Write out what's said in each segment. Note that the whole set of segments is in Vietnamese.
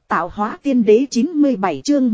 Tạo hóa tiên đế 97 chương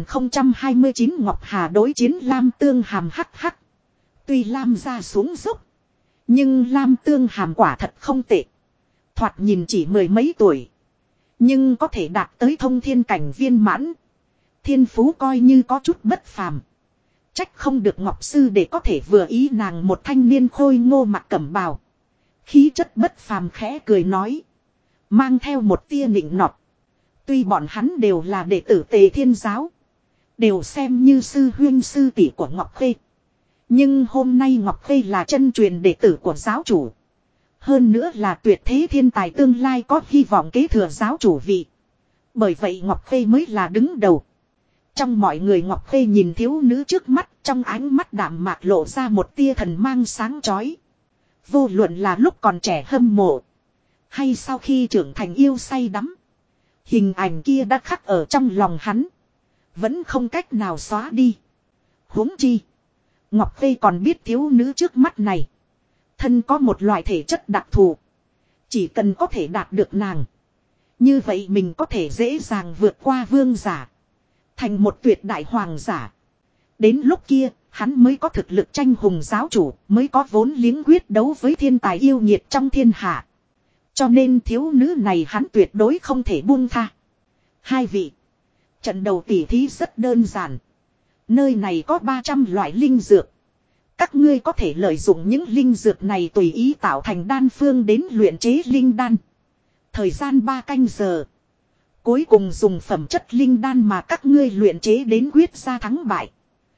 1029 Ngọc Hà đối chiến Lam Tương Hàm hắc hắc. Tuy Lam ra xuống dốc. Nhưng Lam Tương Hàm quả thật không tệ. Thoạt nhìn chỉ mười mấy tuổi. Nhưng có thể đạt tới thông thiên cảnh viên mãn. Thiên phú coi như có chút bất phàm. Trách không được Ngọc Sư để có thể vừa ý nàng một thanh niên khôi ngô mặc cẩm bào. Khí chất bất phàm khẽ cười nói. Mang theo một tia nịnh nọt. Tuy bọn hắn đều là đệ tử Tề Thiên Giáo. Đều xem như sư huynh sư tỷ của Ngọc Khê. Nhưng hôm nay Ngọc Khê là chân truyền đệ tử của giáo chủ. Hơn nữa là tuyệt thế thiên tài tương lai có hy vọng kế thừa giáo chủ vị. Bởi vậy Ngọc Khê mới là đứng đầu. Trong mọi người Ngọc Khê nhìn thiếu nữ trước mắt, trong ánh mắt đạm mạc lộ ra một tia thần mang sáng chói. Vô luận là lúc còn trẻ hâm mộ, hay sau khi trưởng thành yêu say đắm, hình ảnh kia đã khắc ở trong lòng hắn, vẫn không cách nào xóa đi. Huống chi, Ngọc Khê còn biết thiếu nữ trước mắt này thân có một loại thể chất đặc thù. Chỉ cần có thể đạt được nàng, như vậy mình có thể dễ dàng vượt qua vương giả, thành một tuyệt đại hoàng giả. Đến lúc kia, hắn mới có thực lực tranh hùng giáo chủ, mới có vốn liếng quyết đấu với thiên tài yêu nghiệt trong thiên hạ. Cho nên thiếu nữ này hắn tuyệt đối không thể buông tha. Hai vị, trận đầu tỉ thí rất đơn giản. Nơi này có 300 loại linh dược. Các ngươi có thể lợi dụng những linh dược này tùy ý tạo thành đan phương đến luyện chế linh đan. Thời gian 3 canh giờ. Cuối cùng dùng phẩm chất linh đan mà các ngươi luyện chế đến quyết ra thắng bại.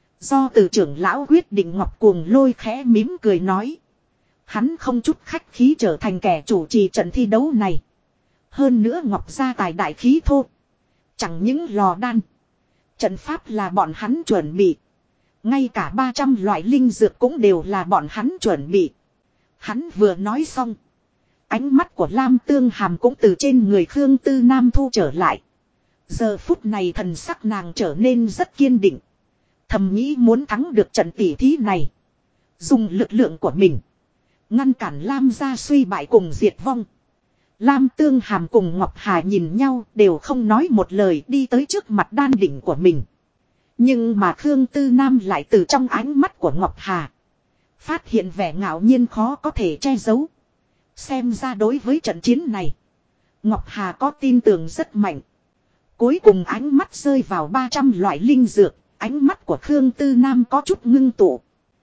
Do từ trưởng lão quyết định. Ngọc Cuồng Lôi khẽ mỉm cười nói. Hắn không chút khách khí trở thành kẻ chủ trì trận thi đấu này. Hơn nữa Ngọc gia tài đại khí thô. Chẳng những lò đan, trận pháp là bọn hắn chuẩn bị. Ngay cả 300 loại linh dược cũng đều là bọn hắn chuẩn bị. Hắn vừa nói xong, ánh mắt của Lam Tương Hàm cũng từ trên người Khương Tư Nam thu trở lại. Giờ phút này thần sắc nàng trở nên rất kiên định. Thầm nghĩ muốn thắng được trận tỉ thí này, dùng lực lượng của mình ngăn cản Lam gia suy bại cùng diệt vong. Lam Tương Hàm cùng Ngọc Hà nhìn nhau đều không nói một lời đi tới trước mặt đan đỉnh của mình. Nhưng mà Khương Tư Nam lại từ trong ánh mắt của Ngọc Hà phát hiện vẻ ngạo nhiên khó có thể che giấu. Xem ra đối với trận chiến này, Ngọc Hà có tin tưởng rất mạnh. Cuối cùng ánh mắt rơi vào 300 loại linh dược, ánh mắt của Khương Tư Nam có chút ngưng tụ.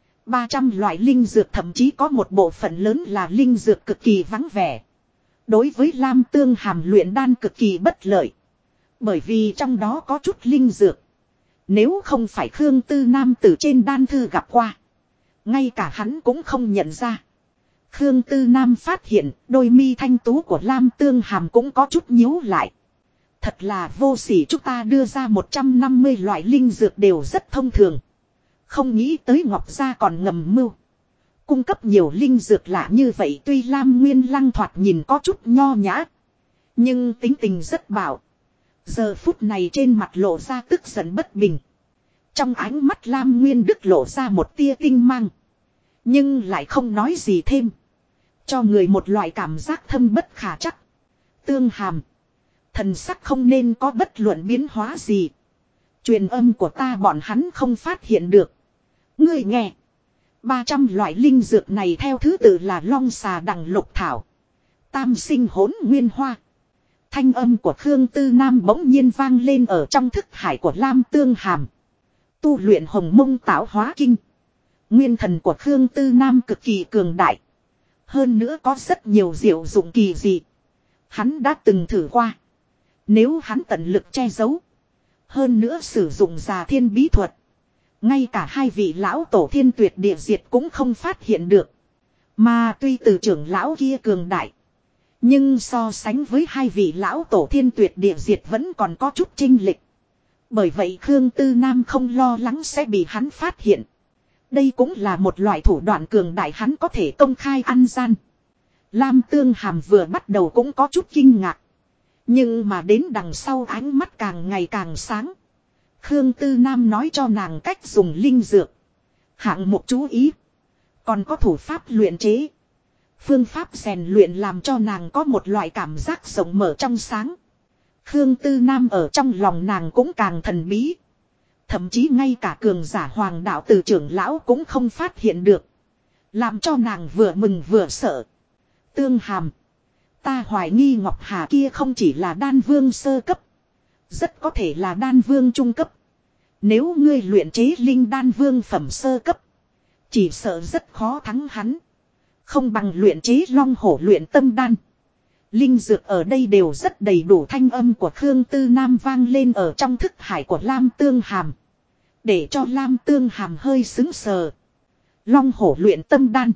300 loại linh dược thậm chí có một bộ phận lớn là linh dược cực kỳ vắng vẻ. Đối với Lam Tương Hàm luyện đan cực kỳ bất lợi. Bởi vì trong đó có chút linh dược, nếu không phải Khương Tư Nam từ trên đan thư gặp qua, ngay cả hắn cũng không nhận ra. Khương Tư Nam phát hiện đôi mi thanh tú của Lam Tương Hàm cũng có chút nhíu lại. Thật là vô sỉ, chúng ta đưa ra 150 loại linh dược đều rất thông thường. Không nghĩ tới Ngọc gia còn ngầm mưu cung cấp nhiều linh dược lạ như vậy. Tuy Lam Nguyên Lăng thoạt nhìn có chút nho nhã, nhưng tính tình rất bạo. Giờ phút này trên mặt lộ ra tức giận bất bình. Trong ánh mắt Lam Nguyên Đức lộ ra một tia tinh mang, nhưng lại không nói gì thêm, cho người một loại cảm giác thâm bất khả trắc. Tương Hàm, thần sắc không nên có bất luận biến hóa gì. Truyền âm của ta bọn hắn không phát hiện được. Ngươi nghe, 300 loại linh dược này theo thứ tự là long xà đằng lục thảo, tam sinh hỗn nguyên hoa. Thanh âm của Khương Tư Nam bỗng nhiên vang lên ở trong thức hải của Lam Tương Hàm. Tu luyện Hồng Mông Tạo Hóa Kinh. Nguyên thần của Khương Tư Nam cực kỳ cường đại. Hơn nữa có rất nhiều diệu dụng kỳ dị. Hắn đã từng thử qua. Nếu hắn tận lực che giấu, hơn nữa sử dụng già thiên bí thuật, ngay cả hai vị lão tổ thiên tuyệt địa diệt cũng không phát hiện được. Mà tuy từ trưởng lão kia cường đại, nhưng so sánh với hai vị lão tổ thiên tuyệt địa diệt vẫn còn có chút chênh lệch. Bởi vậy Khương Tư Nam không lo lắng sẽ bị hắn phát hiện. Đây cũng là một loại thủ đoạn cường đại, hắn có thể công khai ăn gian. Lam Tương Hàm vừa bắt đầu cũng có chút kinh ngạc. Nhưng mà đến đằng sau ánh mắt càng ngày càng sáng. Khương Tư Nam nói cho nàng cách dùng linh dược, hạng mục chú ý, còn có thủ pháp luyện chế, phương pháp rèn luyện làm cho nàng có một loại cảm giác rộng mở trong sáng. Khương Tư Nam ở trong lòng nàng cũng càng thần bí. Thậm chí ngay cả cường giả hoàng đạo từ trưởng lão cũng không phát hiện được. Làm cho nàng vừa mừng vừa sợ. Tương Hàm. Ta hoài nghi Ngọc Hà kia không chỉ là đan vương sơ cấp. Rất có thể là đan vương trung cấp. Nếu ngươi luyện chế linh đan vương phẩm sơ cấp. Chỉ sợ rất khó thắng hắn. Không bằng luyện chế long hổ luyện tâm đan. Linh dược ở đây đều rất đầy đủ, thanh âm của Khương Tư Nam vang lên ở trong thức hải của Lam Tương Hàm. Để cho Lam Tương Hàm hơi sững sờ. Long hổ luyện tâm đan.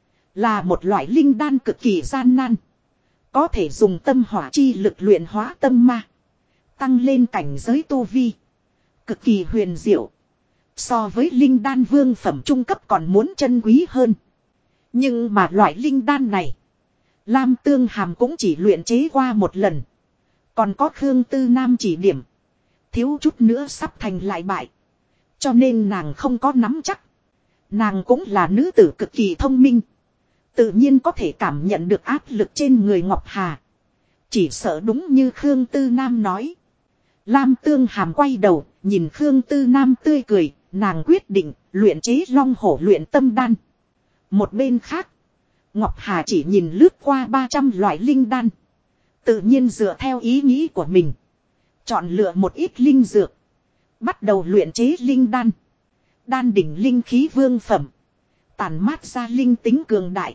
Là một loại linh đan cực kỳ gian nan. Có thể dùng tâm hỏa chi lực luyện hóa tâm ma. Tăng lên cảnh giới tu vi. Cực kỳ huyền diệu. So với linh đan vương phẩm trung cấp còn muốn chân quý hơn. Nhưng mà loại linh đan này. Lam Tương Hàm cũng chỉ luyện chế qua một lần. Còn có Khương Tư Nam chỉ điểm. Thiếu chút nữa sắp thành lại bại. Cho nên nàng không có nắm chắc. Nàng cũng là nữ tử cực kỳ thông minh. Tự nhiên có thể cảm nhận được áp lực trên người Ngọc Hà. Chỉ sợ đúng như Khương Tư Nam nói. Lam Tương Hàm quay đầu, nhìn Khương Tư Nam tươi cười, nàng quyết định luyện chế long hổ luyện tâm đan. Một bên khác, Ngọc Hà chỉ nhìn lướt qua 300 loại linh đan. Tự nhiên dựa theo ý nghĩ của mình. Chọn lựa một ít linh dược. Bắt đầu luyện chế linh đan. Đan đỉnh linh khí vương phẩm. Tàn mát ra linh tính cường đại.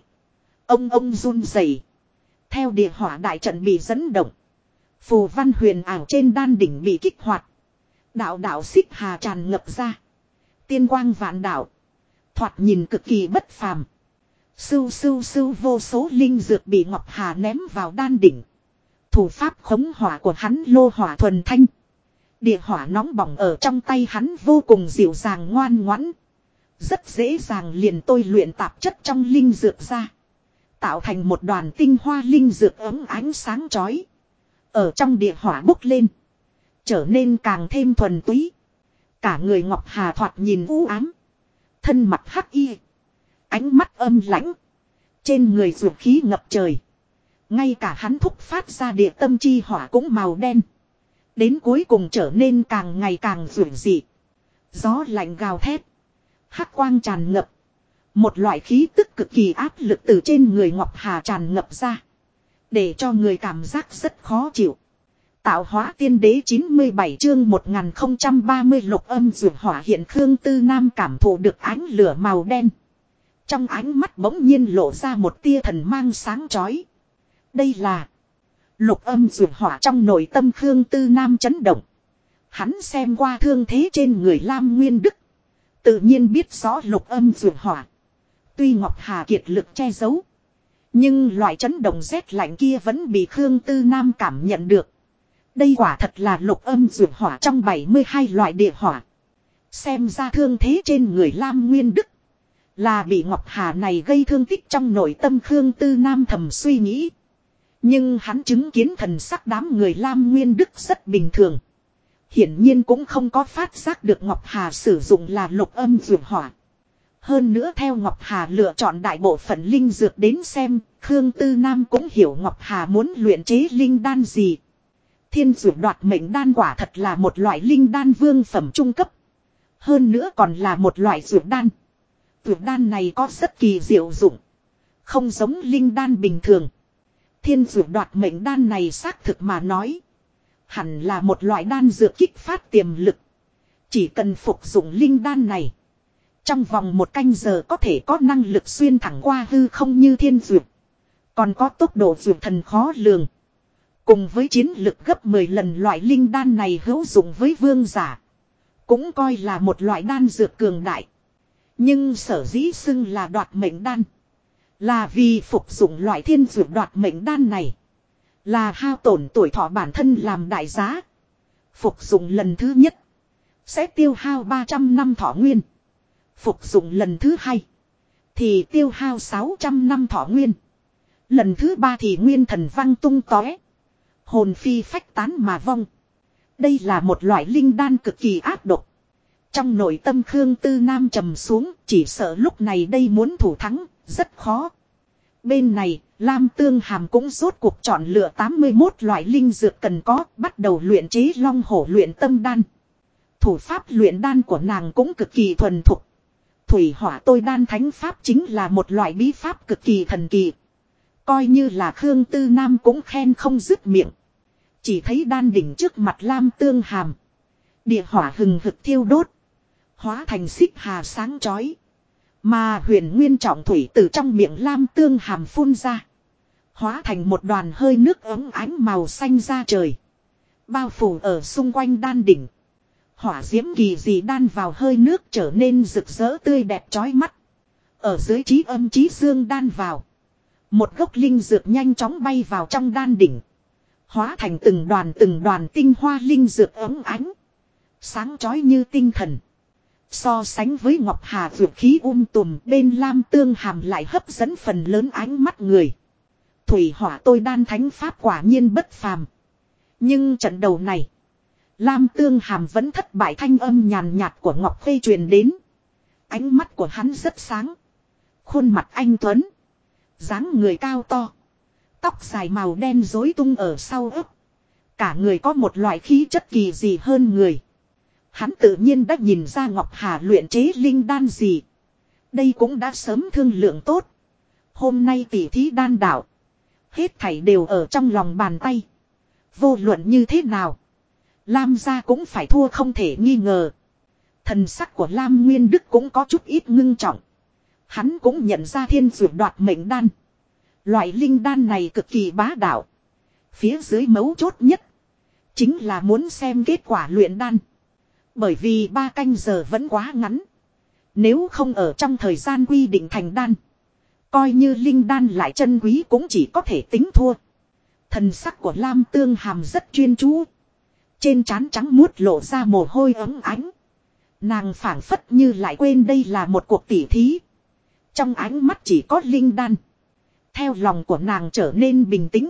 Ông run rẩy. Theo địa hỏa đại trận bị dẫn động. Phù văn huyền ảo trên đan đỉnh bị kích hoạt. Đạo đạo xích hà tràn ngập ra. Tiên quang vạn đạo. Thoạt nhìn cực kỳ bất phàm. Sưu sưu sưu, vô số linh dược bị Ngọc Hà ném vào đan đỉnh. Thủ pháp khống hỏa của hắn lô hỏa thuần thanh. Địa hỏa nóng bỏng ở trong tay hắn vô cùng dịu dàng ngoan ngoãn. Rất dễ dàng liền tôi luyện tạp chất trong linh dược ra. Tạo thành một đoàn tinh hoa linh dược ấm ánh sáng chói. Ở trong địa hỏa bốc lên. Trở nên càng thêm thuần túy. Cả người Ngọc Hà thoạt nhìn u ám. Thân mặt hắc y. Ánh mắt âm lãnh. Trên người dược khí ngập trời. Ngay cả hắn thúc phát ra địa tâm chi hỏa cũng màu đen. Đến cuối cùng trở nên càng ngày càng rủi dị. Gió lạnh gào thét. Hắc quang tràn ngập. Một loại khí tức cực kỳ áp lực từ trên người Ngọc Hà tràn ngập ra. Để cho người cảm giác rất khó chịu. Tạo hóa tiên đế 97 chương 1030 lục âm dược hỏa hiện. Khương Tư Nam cảm thụ được ánh lửa màu đen. Trong ánh mắt bỗng nhiên lộ ra một tia thần mang sáng chói. Đây là lục âm dược hỏa. Trong nội tâm Khương Tư Nam chấn động. Hắn xem qua thương thế trên người Lam Nguyên Đức. Tự nhiên biết rõ lục âm dược hỏa. Tuy Ngọc Hà kiệt lực che giấu. Nhưng loại chấn động rét lạnh kia vẫn bị Khương Tư Nam cảm nhận được. Đây quả thật là lục âm dược hỏa trong 72 loại địa hỏa. Xem ra thương thế trên người Lam Nguyên Đức. Là bị Ngọc Hà này gây thương tích trong nội tâm Khương Tư Nam thầm suy nghĩ. Nhưng hắn chứng kiến thần sắc đám người Lam Nguyên Đức rất bình thường. Hiển nhiên cũng không có phát giác được Ngọc Hà sử dụng là lục âm dược hỏa. Hơn nữa theo Ngọc Hà lựa chọn đại bộ phận linh dược đến xem, Khương Tư Nam cũng hiểu Ngọc Hà muốn luyện chế linh đan gì. Thiên dược đoạt mệnh đan quả thật là một loại linh đan vương phẩm trung cấp. Hơn nữa còn là một loại dược đan. Dược đan này có rất kỳ diệu dụng. Không giống linh đan bình thường. Thiên dược đoạt mệnh đan này xác thực mà nói. Hẳn là một loại đan dược kích phát tiềm lực. Chỉ cần phục dụng linh đan này. Trong vòng 1 canh giờ có thể có năng lực xuyên thẳng qua hư không như thiên dược. Còn có tốc độ dược thần khó lường. Cùng với chiến lực gấp 10 lần loại linh đan này hữu dụng với vương giả. Cũng coi là một loại đan dược cường đại. Nhưng sở dĩ xưng là đoạt mệnh đan. Là vì phục dụng loại thiên dược đoạt mệnh đan này. Là hao tổn tuổi thọ bản thân làm đại giá. Phục dụng lần thứ nhất. Sẽ tiêu hao 300 năm thọ nguyên. Phục dụng lần thứ hai. Thì tiêu hao 600 năm thọ nguyên. Lần thứ ba thì nguyên thần văng tung tóe. Hồn phi phách tán mà vong. Đây là một loại linh đan cực kỳ ác độc. Trong nội tâm Khương Tư Nam trầm xuống. Chỉ sợ lúc này đây muốn thủ thắng. Rất khó. Bên này, Lam Tương Hàm cũng rốt cuộc chọn lựa 81 loại linh dược cần có, bắt đầu luyện chế long hổ luyện tâm đan. Thủ pháp luyện đan của nàng cũng cực kỳ thuần thục. Thủy hỏa tôi đan thánh pháp chính là một loại bí pháp cực kỳ thần kỳ. Coi như là Khương Tư Nam cũng khen không dứt miệng. Chỉ thấy đan đỉnh trước mặt Lam Tương Hàm. Địa hỏa hừng hực thiêu đốt. Hóa thành xích hà sáng chói. Mà huyền nguyên trọng thủy từ trong miệng Lam Tương Hàm phun ra. Hóa thành một đoàn hơi nước ấm ánh màu xanh ra trời. Bao phủ ở xung quanh đan đỉnh. Hỏa diễm kỳ dị đan vào hơi nước trở nên rực rỡ tươi đẹp chói mắt. Ở dưới trí âm trí dương đan vào. Một gốc linh dược nhanh chóng bay vào trong đan đỉnh. Hóa thành từng đoàn tinh hoa linh dược ấm ánh. Sáng chói như tinh thần. So sánh với Ngọc Hà vượt khí tùm bên Lam Tương Hàm lại hấp dẫn phần lớn ánh mắt người. Thủy hỏa tôi đan thánh pháp quả nhiên bất phàm. Nhưng trận đầu này. Lam Tương Hàm vẫn thất bại thanh âm nhàn nhạt của Ngọc Khê truyền đến. Ánh mắt của hắn rất sáng. Khuôn mặt anh tuấn. Dáng người cao to. Tóc dài màu đen rối tung ở sau ức. Cả người có một loại khí chất kỳ dị hơn người. Hắn tự nhiên đã nhìn ra Ngọc Hà luyện chế linh đan gì. Đây cũng đã sớm thương lượng tốt. Hôm nay tỉ thí đan đạo. Hết thảy đều ở trong lòng bàn tay. Vô luận như thế nào. Lam gia cũng phải thua không thể nghi ngờ. Thần sắc của Lam Nguyên Đức cũng có chút ít ngưng trọng. Hắn cũng nhận ra thiên dược đoạt mệnh đan. Loại linh đan này cực kỳ bá đạo. Phía dưới mấu chốt nhất. Chính là muốn xem kết quả luyện đan. Bởi vì 3 canh giờ vẫn quá ngắn. Nếu không ở trong thời gian quy định thành đan. Coi như linh đan lại chân quý cũng chỉ có thể tính thua. Thần sắc của Lam Tương Hàm rất chuyên chú. Trên trán trắng muốt lộ ra mồ hôi ấm ánh. Nàng phảng phất như lại quên đây là một cuộc tỉ thí. Trong ánh mắt chỉ có linh đan. Theo lòng của nàng trở nên bình tĩnh.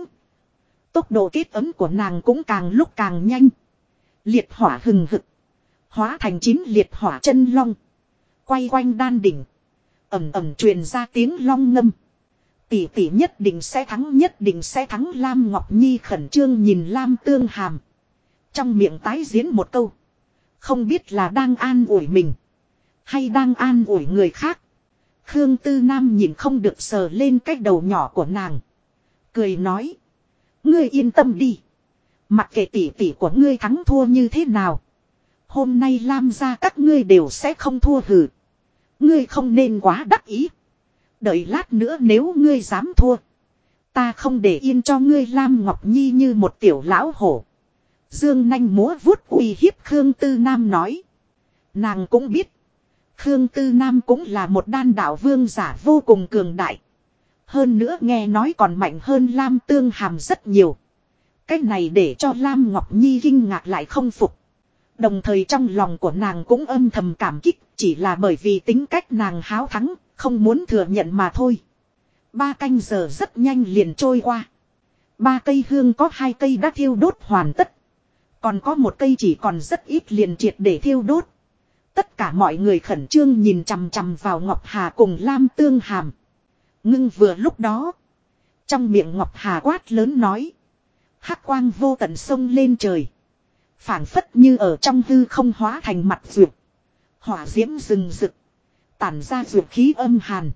Tốc độ kết ấm của nàng cũng càng lúc càng nhanh. Liệt hỏa hừng hực. Hóa thành 9 liệt hỏa chân long. Quay quanh đan đỉnh. Ẩm ẩm truyền ra tiếng long ngâm. Tỷ tỷ nhất định sẽ thắng, nhất định sẽ thắng. Lam Ngọc Nhi khẩn trương nhìn Lam Tương Hàm. Trong miệng tái diễn một câu. Không biết là đang an ủi mình. Hay đang an ủi người khác. Khương Tư Nam nhìn không được sờ lên cái đầu nhỏ của nàng. Cười nói. Ngươi yên tâm đi. Mặc kệ tỷ tỷ của ngươi thắng thua như thế nào. Hôm nay Lam gia các ngươi đều sẽ không thua hừ. Ngươi không nên quá đắc ý. Đợi lát nữa nếu ngươi dám thua. Ta không để yên cho ngươi. Lam Ngọc Nhi như một tiểu lão hổ. Dương nanh múa vuốt uy hiếp Khương Tư Nam nói. Nàng cũng biết. Khương Tư Nam cũng là một đan đạo vương giả vô cùng cường đại. Hơn nữa nghe nói còn mạnh hơn Lam Tương Hàm rất nhiều. Cái này để cho Lam Ngọc Nhi kinh ngạc lại không phục. Đồng thời trong lòng của nàng cũng âm thầm cảm kích. Chỉ là bởi vì tính cách nàng háo thắng. Không muốn thừa nhận mà thôi. 3 canh giờ rất nhanh liền trôi qua. 3 cây hương có 2 cây đã thiêu đốt hoàn tất. Còn có 1 cây chỉ còn rất ít liền triệt để thiêu đốt. Tất cả mọi người khẩn trương nhìn chằm chằm vào Ngọc Hà cùng Lam Tương Hàm. Ngưng vừa lúc đó. Trong miệng Ngọc Hà quát lớn nói. Hắc quang vô tận sông lên trời. Phảng phất như ở trong hư không hóa thành mặt dược. Hỏa diễm rừng rực. Tản ra dược khí âm hàn.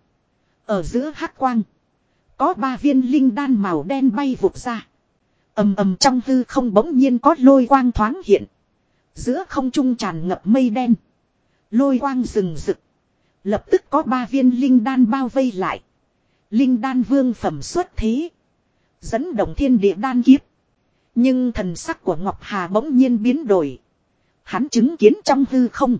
Ở giữa hắc quang. Có 3 viên linh đan màu đen bay vụt ra. Ầm ầm trong hư không bỗng nhiên có lôi quang thoáng hiện. Giữa không trung tràn ngập mây đen. Lôi quang rừng rực. Lập tức có 3 viên linh đan bao vây lại. Linh đan vương phẩm xuất thế. Dẫn động thiên địa đan kiếp. Nhưng thần sắc của Ngọc Hà bỗng nhiên biến đổi. Hắn chứng kiến trong hư không.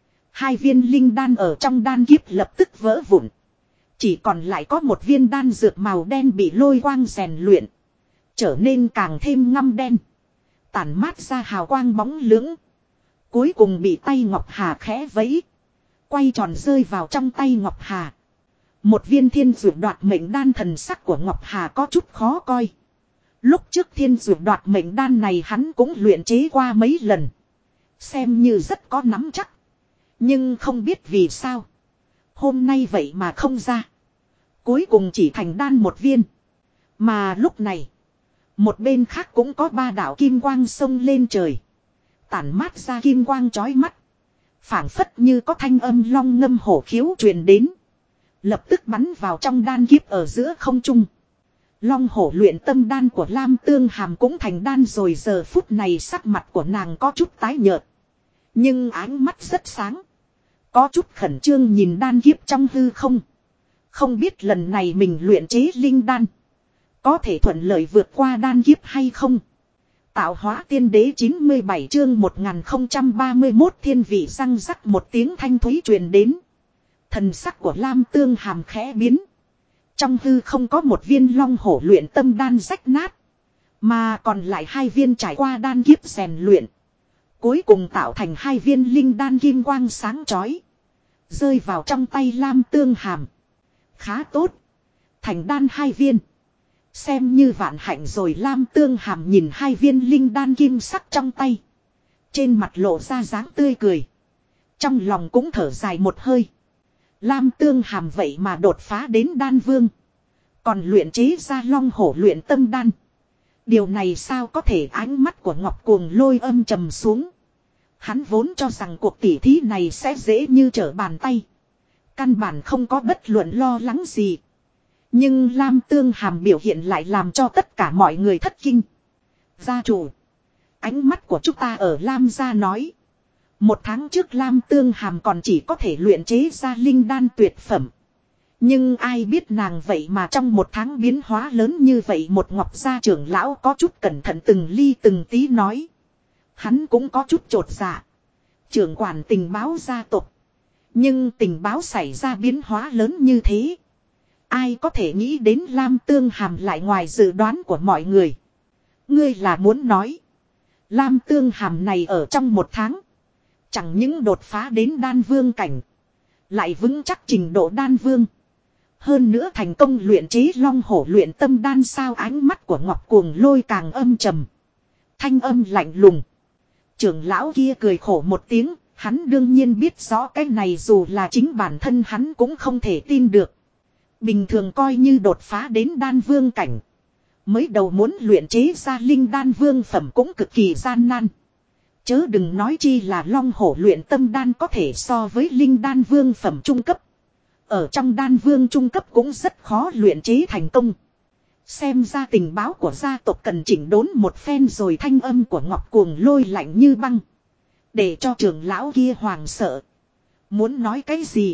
2 viên linh đan ở trong đan kiếp lập tức vỡ vụn. Chỉ còn lại có 1 viên đan dược màu đen bị lôi quang rèn luyện. Trở nên càng thêm ngăm đen. Tản mát ra hào quang bóng lưỡng. Cuối cùng bị tay Ngọc Hà khẽ vẫy. Quay tròn rơi vào trong tay Ngọc Hà. 1 viên thiên dược đoạt mệnh đan. Thần sắc của Ngọc Hà có chút khó coi. Lúc trước thiên dược đoạt mệnh đan này hắn cũng luyện chế qua mấy lần. Xem như rất có nắm chắc. Nhưng không biết vì sao. Hôm nay vậy mà không ra. Cuối cùng chỉ thành đan một viên. Mà lúc này, một bên khác cũng có 3 đạo kim quang xông lên trời. Tản mát ra kim quang chói mắt. Phảng phất như có thanh âm long ngâm hổ khiếu truyền đến. Lập tức bắn vào trong đan kiếp ở giữa không trung. Long hổ luyện tâm đan của Lam Tương Hàm cũng thành đan rồi, giờ phút này sắc mặt của nàng có chút tái nhợt. Nhưng ánh mắt rất sáng. Có chút khẩn trương nhìn đan kiếp trong hư không. Không biết lần này mình luyện chế linh đan có thể thuận lợi vượt qua đan kiếp hay không. Tạo hóa tiên đế 97 chương 1031 thiên vị răng rắc một tiếng thanh thúy truyền đến. Thần sắc của Lam Tương Hàm khẽ biến. Trong hư không có một viên long hổ luyện tâm đan rách nát. Mà còn lại 2 viên trải qua đan kiếp rèn luyện. Cuối cùng tạo thành 2 viên linh đan kim quang sáng chói. Rơi vào trong tay Lam Tương Hàm. Khá tốt. Thành đan 2 viên. Xem như vạn hạnh rồi. Lam Tương Hàm nhìn 2 viên linh đan kim sắc trong tay. Trên mặt lộ ra dáng tươi cười. Trong lòng cũng thở dài một hơi. Lam Tương Hàm vậy mà đột phá đến đan vương. Còn luyện chế ra long hổ luyện tâm đan. Điều này sao có thể. Ánh mắt của Ngọc Cuồng Lôi âm trầm xuống. Hắn vốn cho rằng cuộc tỉ thí này sẽ dễ như trở bàn tay. Căn bản không có bất luận lo lắng gì. Nhưng Lam Tương Hàm biểu hiện lại làm cho tất cả mọi người thất kinh. Gia chủ. Ánh mắt của chúng ta ở Lam gia nói. 1 tháng trước Lam Tương Hàm còn chỉ có thể luyện chế ra linh đan tuyệt phẩm. Nhưng ai biết nàng vậy mà trong 1 tháng biến hóa lớn như vậy. Một Ngọc gia trưởng lão có chút cẩn thận từng ly từng tí nói. Hắn cũng có chút chột dạ. Trưởng quản tình báo gia tộc. Nhưng tình báo xảy ra biến hóa lớn như thế. Ai có thể nghĩ đến Lam Tương Hàm lại ngoài dự đoán của mọi người. Ngươi là muốn nói. Lam Tương Hàm này ở trong 1 tháng. Chẳng những đột phá đến đan vương cảnh. Lại vững chắc trình độ đan vương. Hơn nữa thành công luyện chế long hổ luyện tâm đan sao. Ánh mắt của Ngọc Cuồng Lôi càng âm trầm. Thanh âm lạnh lùng. Trưởng lão kia cười khổ một tiếng. Hắn đương nhiên biết rõ cái này dù là chính bản thân hắn cũng không thể tin được. Bình thường coi như đột phá đến đan vương cảnh. Mới đầu muốn luyện chế ra linh đan vương phẩm cũng cực kỳ gian nan. Chớ đừng nói chi là long hổ luyện tâm đan có thể so với linh đan vương phẩm trung cấp. Ở trong đan vương trung cấp cũng rất khó luyện chế thành công. Xem ra tình báo của gia tộc cần chỉnh đốn một phen rồi. Thanh âm của Ngọc Cuồng Lôi lạnh như băng. Để cho trưởng lão kia hoàng sợ. Muốn nói cái gì.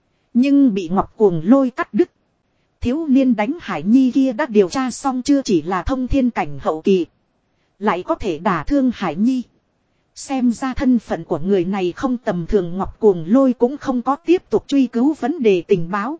Nhưng bị Ngọc Cuồng Lôi cắt đứt. Thiếu niên đánh Hải Nhi kia đã điều tra xong chưa, chỉ là thông thiên cảnh hậu kỳ. Lại có thể đả thương Hải Nhi. Xem ra thân phận của người này không tầm thường. Ngọc Cuồng Lôi cũng không có tiếp tục truy cứu vấn đề tình báo.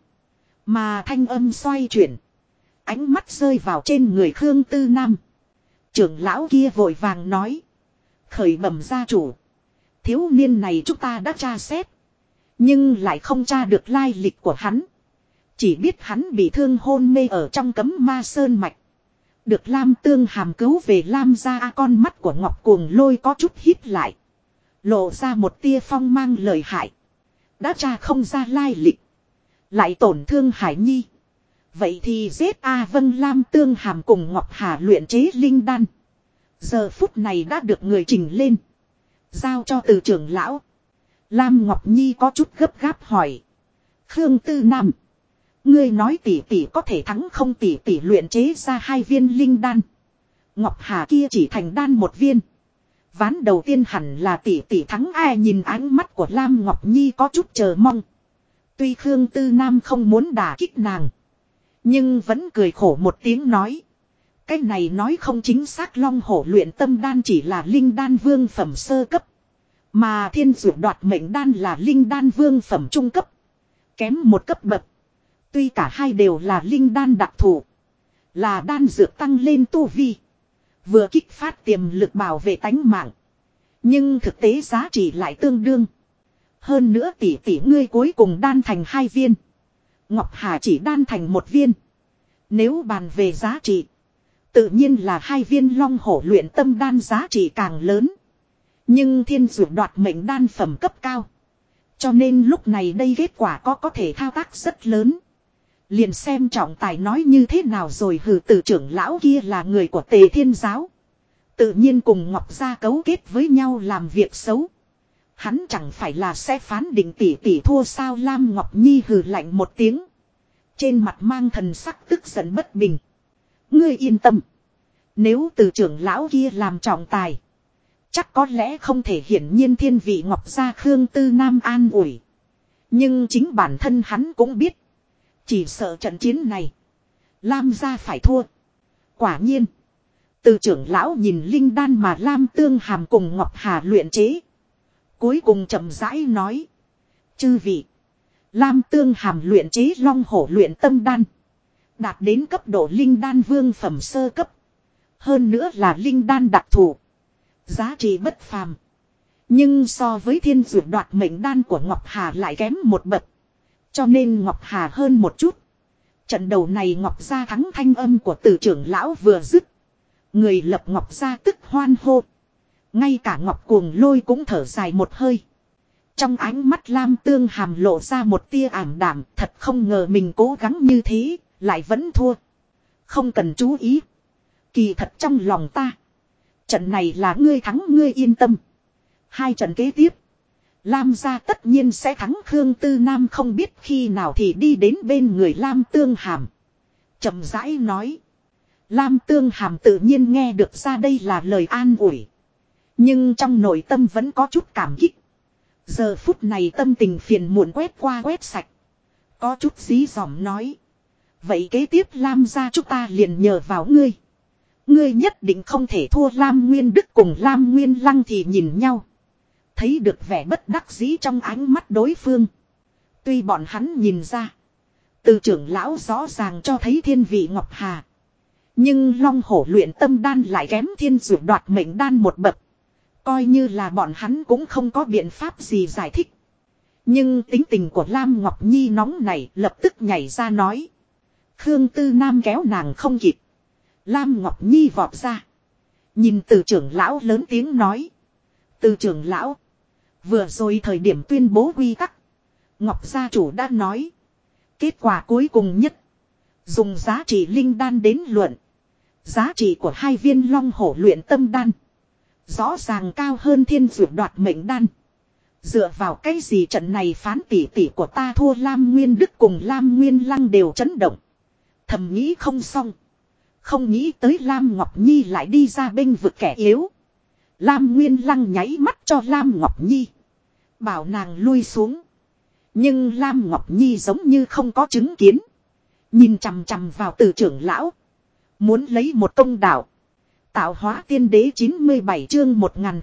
Mà thanh âm xoay chuyển. Ánh mắt rơi vào trên người Khương Tư Nam. Trưởng lão kia vội vàng nói. Khởi bẩm gia chủ. Thiếu niên này chúng ta đã tra xét. Nhưng lại không tra được lai lịch của hắn. Chỉ biết hắn bị thương hôn mê ở trong cấm ma sơn mạch. Được Lam Tương Hàm cứu về Lam gia. Con mắt của Ngọc Cuồng Lôi có chút híp lại. Lộ ra một tia phong mang lợi hại. Đã tra không ra lai lịch. Lại tổn thương Hải Nhi. Vậy thì giết vâng. Lam Tương Hàm cùng Ngọc Hà luyện chế linh đan. Giờ phút này đã được người trình lên. Giao cho từ trưởng lão. Lam Ngọc Nhi có chút gấp gáp hỏi. Khương Tư Nam. Ngươi nói tỷ tỷ có thể thắng không? Tỷ tỷ luyện chế ra 2 viên linh đan. Ngọc Hà kia chỉ thành đan 1 viên. Ván đầu tiên hẳn là tỷ tỷ thắng. Ai nhìn ánh mắt của Lam Ngọc Nhi có chút chờ mong. Tuy Khương Tư Nam không muốn đả kích nàng. Nhưng vẫn cười khổ một tiếng nói. Cái này nói không chính xác. Long hổ luyện tâm đan chỉ là linh đan vương phẩm sơ cấp. Mà thiên dụ đoạt mệnh đan là linh đan vương phẩm trung cấp. Kém 1 cấp bậc. Tuy cả hai đều là linh đan đặc thù. Là đan dược tăng lên tu vi. Vừa kích phát tiềm lực bảo vệ tánh mạng. Nhưng thực tế giá trị lại tương đương. Hơn nữa tỷ tỷ ngươi cuối cùng đan thành 2 viên. Ngọc Hà chỉ đan thành 1 viên. Nếu bàn về giá trị. Tự nhiên là 2 viên long hổ luyện tâm đan giá trị càng lớn. Nhưng thiên dụ đoạt mệnh đan phẩm cấp cao. Cho nên lúc này đây kết quả có thể thao tác rất lớn. Liền xem trọng tài nói như thế nào rồi. Hừ, Từ trưởng lão kia là người của Tề Thiên giáo. Tự nhiên cùng Ngọc Gia cấu kết với nhau làm việc xấu. Hắn chẳng phải là sẽ phán định tỷ tỷ thua sao? Lam Ngọc Nhi hừ lạnh một tiếng. Trên mặt mang thần sắc tức giận bất bình. Ngươi yên tâm. Nếu Từ trưởng lão kia làm trọng tài, chắc có lẽ không thể hiển nhiên thiên vị Ngọc Gia Khương Tư Nam an ủi. Nhưng chính bản thân hắn cũng biết. Chỉ sợ trận chiến này Lam gia phải thua. Quả nhiên. Từ trưởng lão nhìn linh đan mà Lam Tương Hàm cùng Ngọc Hà luyện chế. Cuối cùng chậm rãi nói. Chư vị. Lam Tương Hàm luyện chế long hổ luyện tâm đan. Đạt đến cấp độ linh đan vương phẩm sơ cấp. Hơn nữa là linh đan đặc thù. Giá trị bất phàm. Nhưng so với thiên dược đoạt mệnh đan của Ngọc Hà lại kém một bậc. Cho nên Ngọc Hà hơn một chút. Trận đầu này Ngọc Gia thắng thanh âm của Từ trưởng lão vừa dứt. Người lập Ngọc Gia tức hoan hô. Ngay cả Ngọc Cuồng Lôi cũng thở dài một hơi. Trong ánh mắt Lam Tương Hàm lộ ra một tia ảm đạm. Thật không ngờ mình cố gắng như thế, lại vẫn thua. Không cần chú ý. Kỳ thật trong lòng ta. Trận này là ngươi thắng, ngươi yên tâm. Hai trận kế tiếp. Lam gia tất nhiên sẽ thắng. Khương Tư Nam không biết khi nào thì đi đến bên người Lam Tương Hàm. Chậm rãi nói. Lam Tương Hàm tự nhiên nghe được ra đây là lời an ủi. Nhưng trong nội tâm vẫn có chút cảm kích. Giờ phút này tâm tình phiền muộn quét qua quét sạch. Có chút dí dỏm nói. Vậy kế tiếp Lam gia chúng ta liền nhờ vào ngươi. Ngươi nhất định không thể thua. Lam Nguyên Đức cùng Lam Nguyên Lăng thì nhìn nhau. Thấy được vẻ bất đắc dĩ trong ánh mắt đối phương. Tuy bọn hắn nhìn ra. Từ trưởng lão rõ ràng cho thấy thiên vị Ngọc Hà. Nhưng long hổ luyện tâm đan lại kém thiên dược đoạt mệnh đan một bậc. Coi như là bọn hắn cũng không có biện pháp gì giải thích. Nhưng tính tình của Lam Ngọc Nhi nóng này lập tức nhảy ra nói. Khương Tư Nam kéo nàng không kịp. Lam Ngọc Nhi vọt ra. Nhìn Từ trưởng lão lớn tiếng nói. Từ trưởng lão. Vừa rồi thời điểm tuyên bố quy tắc. Ngọc gia chủ đã nói. Kết quả cuối cùng nhất. Dùng giá trị linh đan đến luận. Giá trị của hai viên long hổ luyện tâm đan. Rõ ràng cao hơn thiên dược đoạt mệnh đan. Dựa vào cái gì trận này phán tỷ tỷ của ta thua? Lam Nguyên Đức cùng Lam Nguyên Lăng đều chấn động. Thầm nghĩ không xong. Không nghĩ tới Lam Ngọc Nhi lại đi ra bênh vực kẻ yếu. Lam Nguyên Lăng nháy mắt cho Lam Ngọc Nhi. Bảo nàng lui xuống. Nhưng Lam Ngọc Nhi giống như không có chứng kiến. Nhìn chằm chằm vào Từ trưởng lão. Muốn lấy một công đạo. Tạo hóa tiên đế 97 chương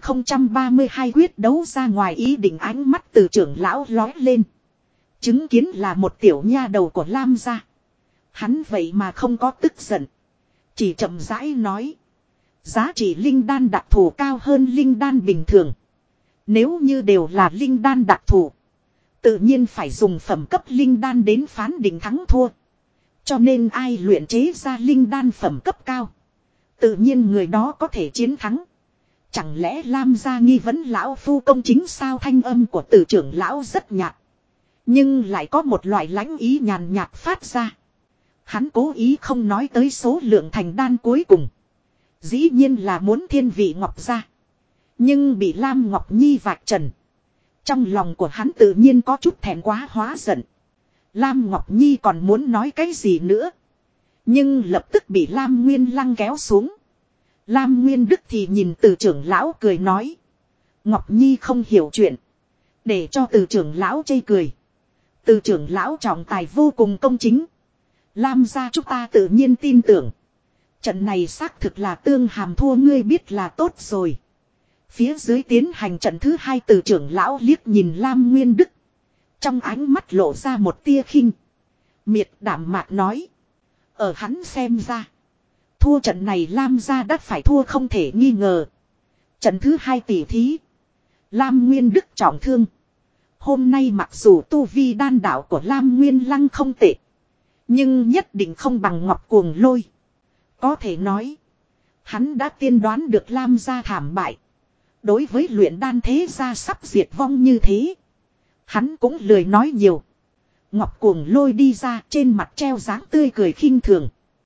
1032 quyết đấu ra ngoài ý định. Ánh mắt Từ trưởng lão lói lên. Chứng kiến là một tiểu nha đầu của Lam gia. Hắn vậy mà không có tức giận. Chỉ chậm rãi nói. Giá trị linh đan đặc thù cao hơn linh đan bình thường. Nếu như đều là linh đan đặc thù. Tự nhiên phải dùng phẩm cấp linh đan đến phán định thắng thua. Cho nên ai luyện chế ra linh đan phẩm cấp cao. Tự nhiên người đó có thể chiến thắng. Chẳng lẽ Lam gia nghi vấn lão phu công chính sao? Thanh âm của Từ trưởng lão rất nhạt. Nhưng lại có một loại lãnh ý nhàn nhạt phát ra. Hắn cố ý không nói tới số lượng thành đan cuối cùng. Dĩ nhiên là muốn thiên vị Ngọc gia. Nhưng bị Lam Ngọc Nhi vạch trần. Trong lòng của hắn tự nhiên có chút thẹn quá hóa giận. Lam Ngọc Nhi còn muốn nói cái gì nữa. Nhưng lập tức bị Lam Nguyên Lăng kéo xuống. Lam Nguyên Đức thì nhìn Từ trưởng lão cười nói. Ngọc Nhi không hiểu chuyện. Để cho Từ trưởng lão chê cười. Từ trưởng lão trọng tài vô cùng công chính. Lam gia chúng ta tự nhiên tin tưởng. Trận này xác thực là Tương Hàm thua, ngươi biết là tốt rồi. Phía dưới tiến hành trận thứ hai. Từ trưởng lão liếc nhìn Lam Nguyên Đức. Trong ánh mắt lộ ra một tia khinh miệt đảm mạc nói. Ở hắn xem ra. Thua trận này Lam gia đã phải thua không thể nghi ngờ. Trận thứ hai tỷ thí. Lam Nguyên Đức trọng thương. Hôm nay mặc dù tu vi đan đạo của Lam Nguyên Lăng không tệ. Nhưng nhất định không bằng Ngọc Cuồng Lôi. Có thể nói. Hắn đã tiên đoán được Lam gia thảm bại. Đối với luyện đan thế gia sắp diệt vong như thế. Hắn cũng lười nói nhiều. Ngọc Cuồng Lôi đi ra, trên mặt treo dáng tươi cười khinh thường.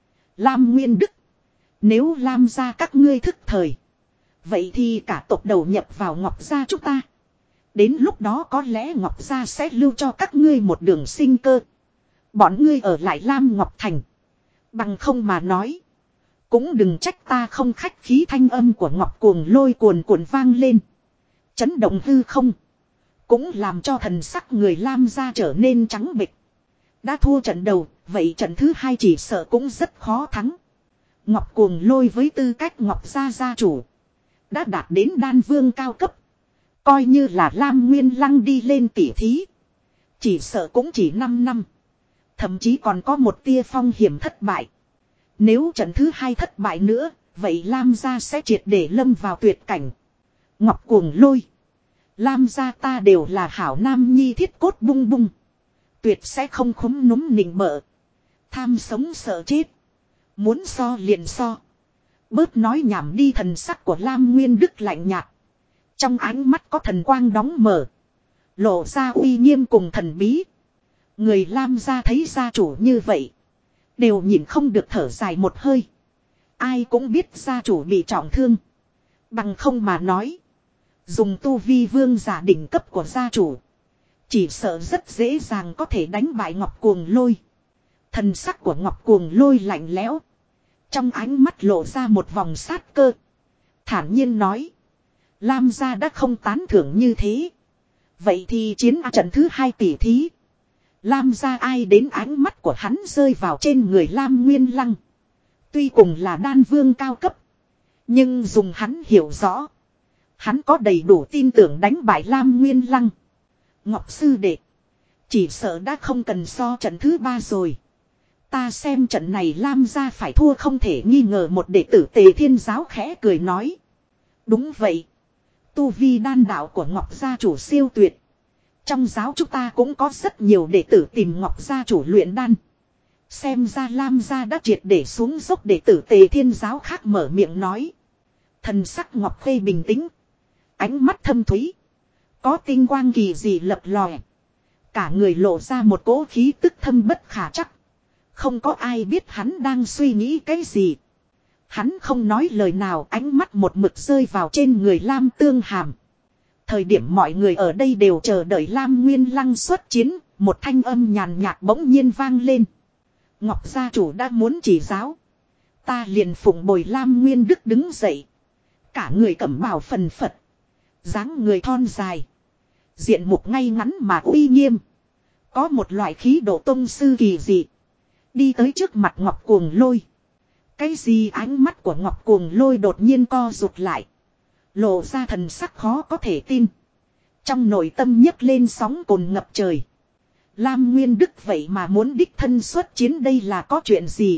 Lam Nguyên Đức. Nếu Lam gia các ngươi thức thời. Vậy thì cả tộc đầu nhập vào Ngọc gia chúng ta. Đến lúc đó có lẽ Ngọc gia sẽ lưu cho các ngươi một đường sinh cơ. Bọn ngươi ở lại Lam Ngọc Thành. Bằng không mà nói. Cũng đừng trách ta không khách khí, thanh âm của Ngọc Cuồng Lôi cuồn cuộn vang lên. Chấn động hư không. Cũng làm cho thần sắc người Lam gia trở nên trắng bệch. Đã thua trận đầu, vậy trận thứ hai chỉ sợ cũng rất khó thắng. Ngọc Cuồng Lôi với tư cách Ngọc gia gia chủ. Đã đạt đến đan vương cao cấp. Coi như là Lam Nguyên Lăng đi lên tỉ thí. Chỉ sợ cũng chỉ 5 năm. Thậm chí còn có một tia phong hiểm thất bại. Nếu trận thứ hai thất bại nữa, vậy Lam gia sẽ triệt để lâm vào tuyệt cảnh. Ngọc Cuồng Lôi. Lam gia ta đều là hảo nam nhi thiết cốt bung bung. Tuyệt sẽ không khúm núm nịnh bợ. Tham sống sợ chết. Muốn so liền so. Bớt nói nhảm đi, thần sắc của Lam Nguyên Đức lạnh nhạt. Trong ánh mắt có thần quang đóng mở. Lộ ra uy nghiêm cùng thần bí. Người Lam gia thấy gia chủ như vậy. Đều nhìn không được thở dài một hơi. Ai cũng biết gia chủ bị trọng thương. Bằng không mà nói. Dùng tu vi vương giả đỉnh cấp của gia chủ. Chỉ sợ rất dễ dàng có thể đánh bại Ngọc Cuồng Lôi. Thần sắc của Ngọc Cuồng Lôi lạnh lẽo. Trong ánh mắt lộ ra một vòng sát cơ. Thản nhiên nói. Lam gia đã không tán thưởng như thế. Vậy thì chiến trận thứ hai tỷ thí. Lam gia ai đến, ánh mắt của hắn rơi vào trên người Lam Nguyên Lăng. Tuy cùng là đan vương cao cấp. Nhưng dùng hắn hiểu rõ. Hắn có đầy đủ tin tưởng đánh bại Lam Nguyên Lăng. Ngọc sư đệ. Chỉ sợ đã không cần so trận thứ ba rồi. Ta xem trận này Lam gia phải thua không thể nghi ngờ. Một đệ tử Tề Thiên Giáo khẽ cười nói. Đúng vậy. Tu vi đan đạo của Ngọc gia chủ siêu tuyệt. Trong giáo chúng ta cũng có rất nhiều đệ tử tìm Ngọc gia chủ luyện đan. Xem ra Lam gia đã triệt để xuống dốc, đệ tử Tề Thiên Giáo khác mở miệng nói. Thần sắc Ngọc Khê bình tĩnh. Ánh mắt thâm thúy. Có tinh quang kỳ dị lập lòe. Cả người lộ ra một cỗ khí tức thâm bất khả trắc. Không có ai biết hắn đang suy nghĩ cái gì. Hắn không nói lời nào, ánh mắt một mực rơi vào trên người Lam Tương Hàm. Thời điểm mọi người ở đây đều chờ đợi Lam Nguyên Lăng xuất chiến, một thanh âm nhàn nhạt bỗng nhiên vang lên. Ngọc gia chủ đã muốn chỉ giáo. Ta liền phụng bồi. Lam Nguyên Đức đứng dậy. Cả người cẩm bào phần phật. Dáng người thon dài. Diện mục ngay ngắn mà uy nghiêm. Có một loại khí độ tông sư kỳ dị. Đi tới trước mặt Ngọc Cuồng Lôi. Cái gì? Ánh mắt của Ngọc Cuồng Lôi đột nhiên co rụt lại. Lộ ra thần sắc khó có thể tin. Trong nội tâm nhấc lên sóng cồn ngập trời. Lam Nguyên Đức vậy mà muốn đích thân xuất chiến, đây là có chuyện gì?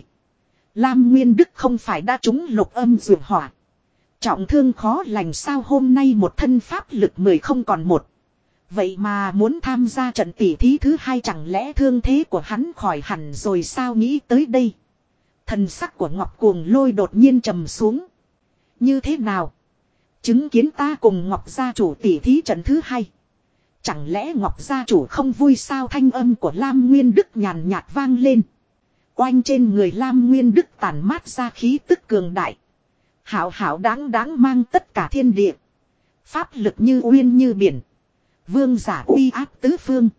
Lam Nguyên Đức không phải đã trúng lục âm dược hỏa. Trọng thương khó lành sao, hôm nay một thân pháp lực 10 không còn một. Vậy mà muốn tham gia trận tỷ thí thứ hai, chẳng lẽ thương thế của hắn khỏi hẳn rồi sao? Nghĩ tới đây. Thần sắc của Ngọc Cuồng Lôi đột nhiên trầm xuống. Như thế nào? Chứng kiến ta cùng Ngọc gia chủ tỷ thí trận thứ hai. Chẳng lẽ Ngọc gia chủ không vui sao? Thanh âm của Lam Nguyên Đức nhàn nhạt vang lên. Oanh, trên người Lam Nguyên Đức tản mát ra khí tức cường đại. Hảo hảo đáng đáng mang tất cả thiên địa. Pháp lực như uyên như biển. Vương giả uy áp tứ phương.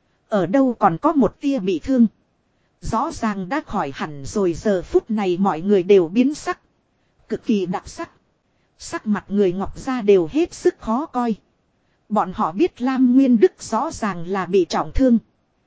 Ở đâu còn có một tia bị thương. Rõ ràng đã khỏi hẳn rồi. Giờ phút này mọi người đều biến sắc. Cực kỳ đặc sắc. Sắc mặt người Ngọc gia đều hết sức khó coi. Bọn họ biết Lam Nguyên Đức rõ ràng là bị trọng thương.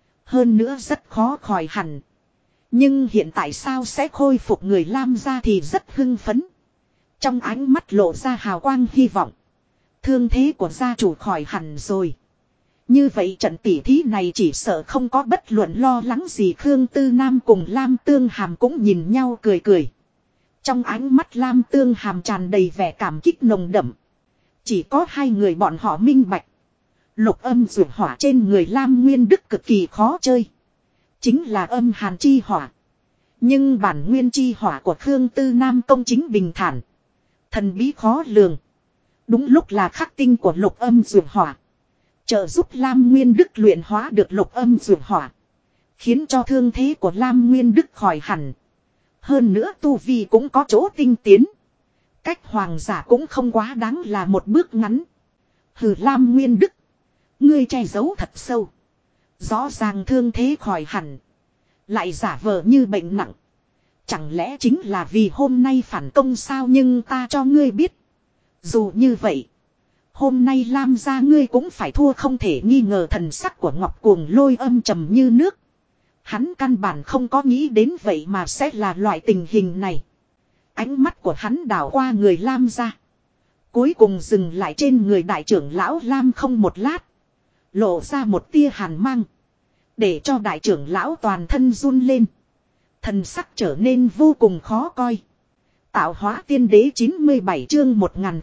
Hơn nữa rất khó khỏi hẳn. Nhưng hiện tại sao sẽ khôi phục, người Lam gia thì rất hưng phấn. Trong ánh mắt lộ ra hào quang hy vọng. Thương thế của gia chủ khỏi hẳn rồi. Như vậy trận tỷ thí này chỉ sợ không có bất luận lo lắng gì. Khương Tư Nam cùng Lam Tương Hàm cũng nhìn nhau cười cười. Trong ánh mắt Lam Tương Hàm tràn đầy vẻ cảm kích nồng đậm. Chỉ có hai người bọn họ minh bạch. Lục âm dược hỏa trên người Lam Nguyên Đức cực kỳ khó chơi. Chính là âm hàn chi hỏa. Nhưng bản nguyên chi hỏa của Khương Tư Nam công chính bình thản. Thần bí khó lường. Đúng lúc là khắc tinh của lục âm dược hỏa. Trợ giúp Lam Nguyên Đức luyện hóa được lục âm dược hỏa. Khiến cho thương thế của Lam Nguyên Đức khỏi hẳn. Hơn nữa tu vi cũng có chỗ tinh tiến. Cách hoàng giả cũng không quá đáng là một bước ngắn. Hừ, Lam Nguyên Đức. Ngươi che giấu thật sâu. Rõ ràng thương thế khỏi hẳn. Lại giả vờ như bệnh nặng. Chẳng lẽ chính là vì hôm nay phản công sao? Nhưng ta cho ngươi biết. Dù như vậy. Hôm nay Lam gia ngươi cũng phải thua không thể nghi ngờ. Thần sắc của Ngọc Cuồng Lôi âm trầm như nước. Hắn căn bản không có nghĩ đến vậy mà sẽ là loại tình hình này. Ánh mắt của hắn đảo qua người Lam gia. Cuối cùng dừng lại trên người đại trưởng lão Lam không một lát. Lộ ra một tia hàn mang. Để cho đại trưởng lão toàn thân run lên. Thần sắc trở nên vô cùng khó coi. Tạo hóa tiên đế 97 chương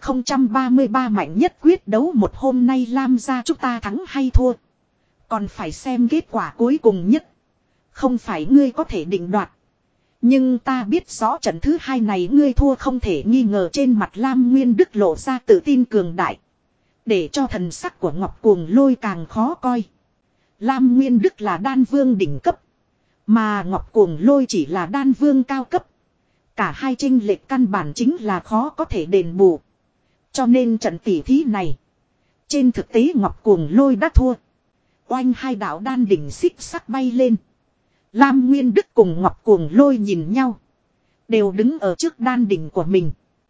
1033 mạnh nhất quyết đấu một. Hôm nay Lam gia chúng ta thắng hay thua. Còn phải xem kết quả cuối cùng nhất. Không phải ngươi có thể định đoạt. Nhưng ta biết rõ trận thứ hai này ngươi thua không thể nghi ngờ. Trên mặt Lam Nguyên Đức lộ ra tự tin cường đại. Để cho thần sắc của Ngọc Cuồng Lôi càng khó coi. Lam Nguyên Đức là đan vương đỉnh cấp. Mà Ngọc Cuồng Lôi chỉ là đan vương cao cấp. Cả hai chênh lệch căn bản chính là khó có thể đền bù. Cho nên trận tỉ thí này. Trên thực tế Ngọc Cuồng Lôi đã thua. Oanh, hai đạo đan đỉnh xích sắc bay lên. Lam Nguyên Đức cùng Ngọc Cuồng Lôi nhìn nhau. Đều đứng ở trước đan đỉnh của mình.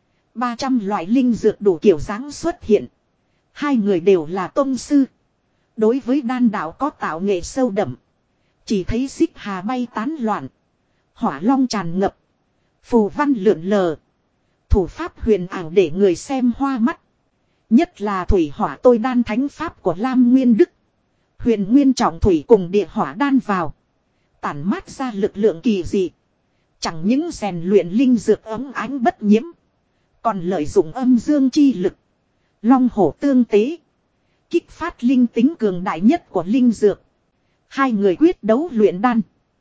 300 loại linh dược đủ kiểu dáng xuất hiện. Hai người đều là tông sư. Đối với đan đạo có tạo nghệ sâu đậm. Chỉ thấy xích hà bay tán loạn. Hỏa long tràn ngập. Phù văn lượn lờ. Thủ pháp huyền ảo để người xem hoa mắt. Nhất là thủy hỏa tôi đan thánh pháp của Lam Nguyên Đức. Huyền nguyên trọng thủy cùng địa hỏa đan vào. Tản mát ra lực lượng kỳ dị. Chẳng những rèn luyện linh dược ấm ánh bất nhiễm. Còn lợi dụng âm dương chi lực. Long hổ tương tế. Kích phát linh tính cường đại nhất của linh dược. Hai người quyết đấu luyện đan.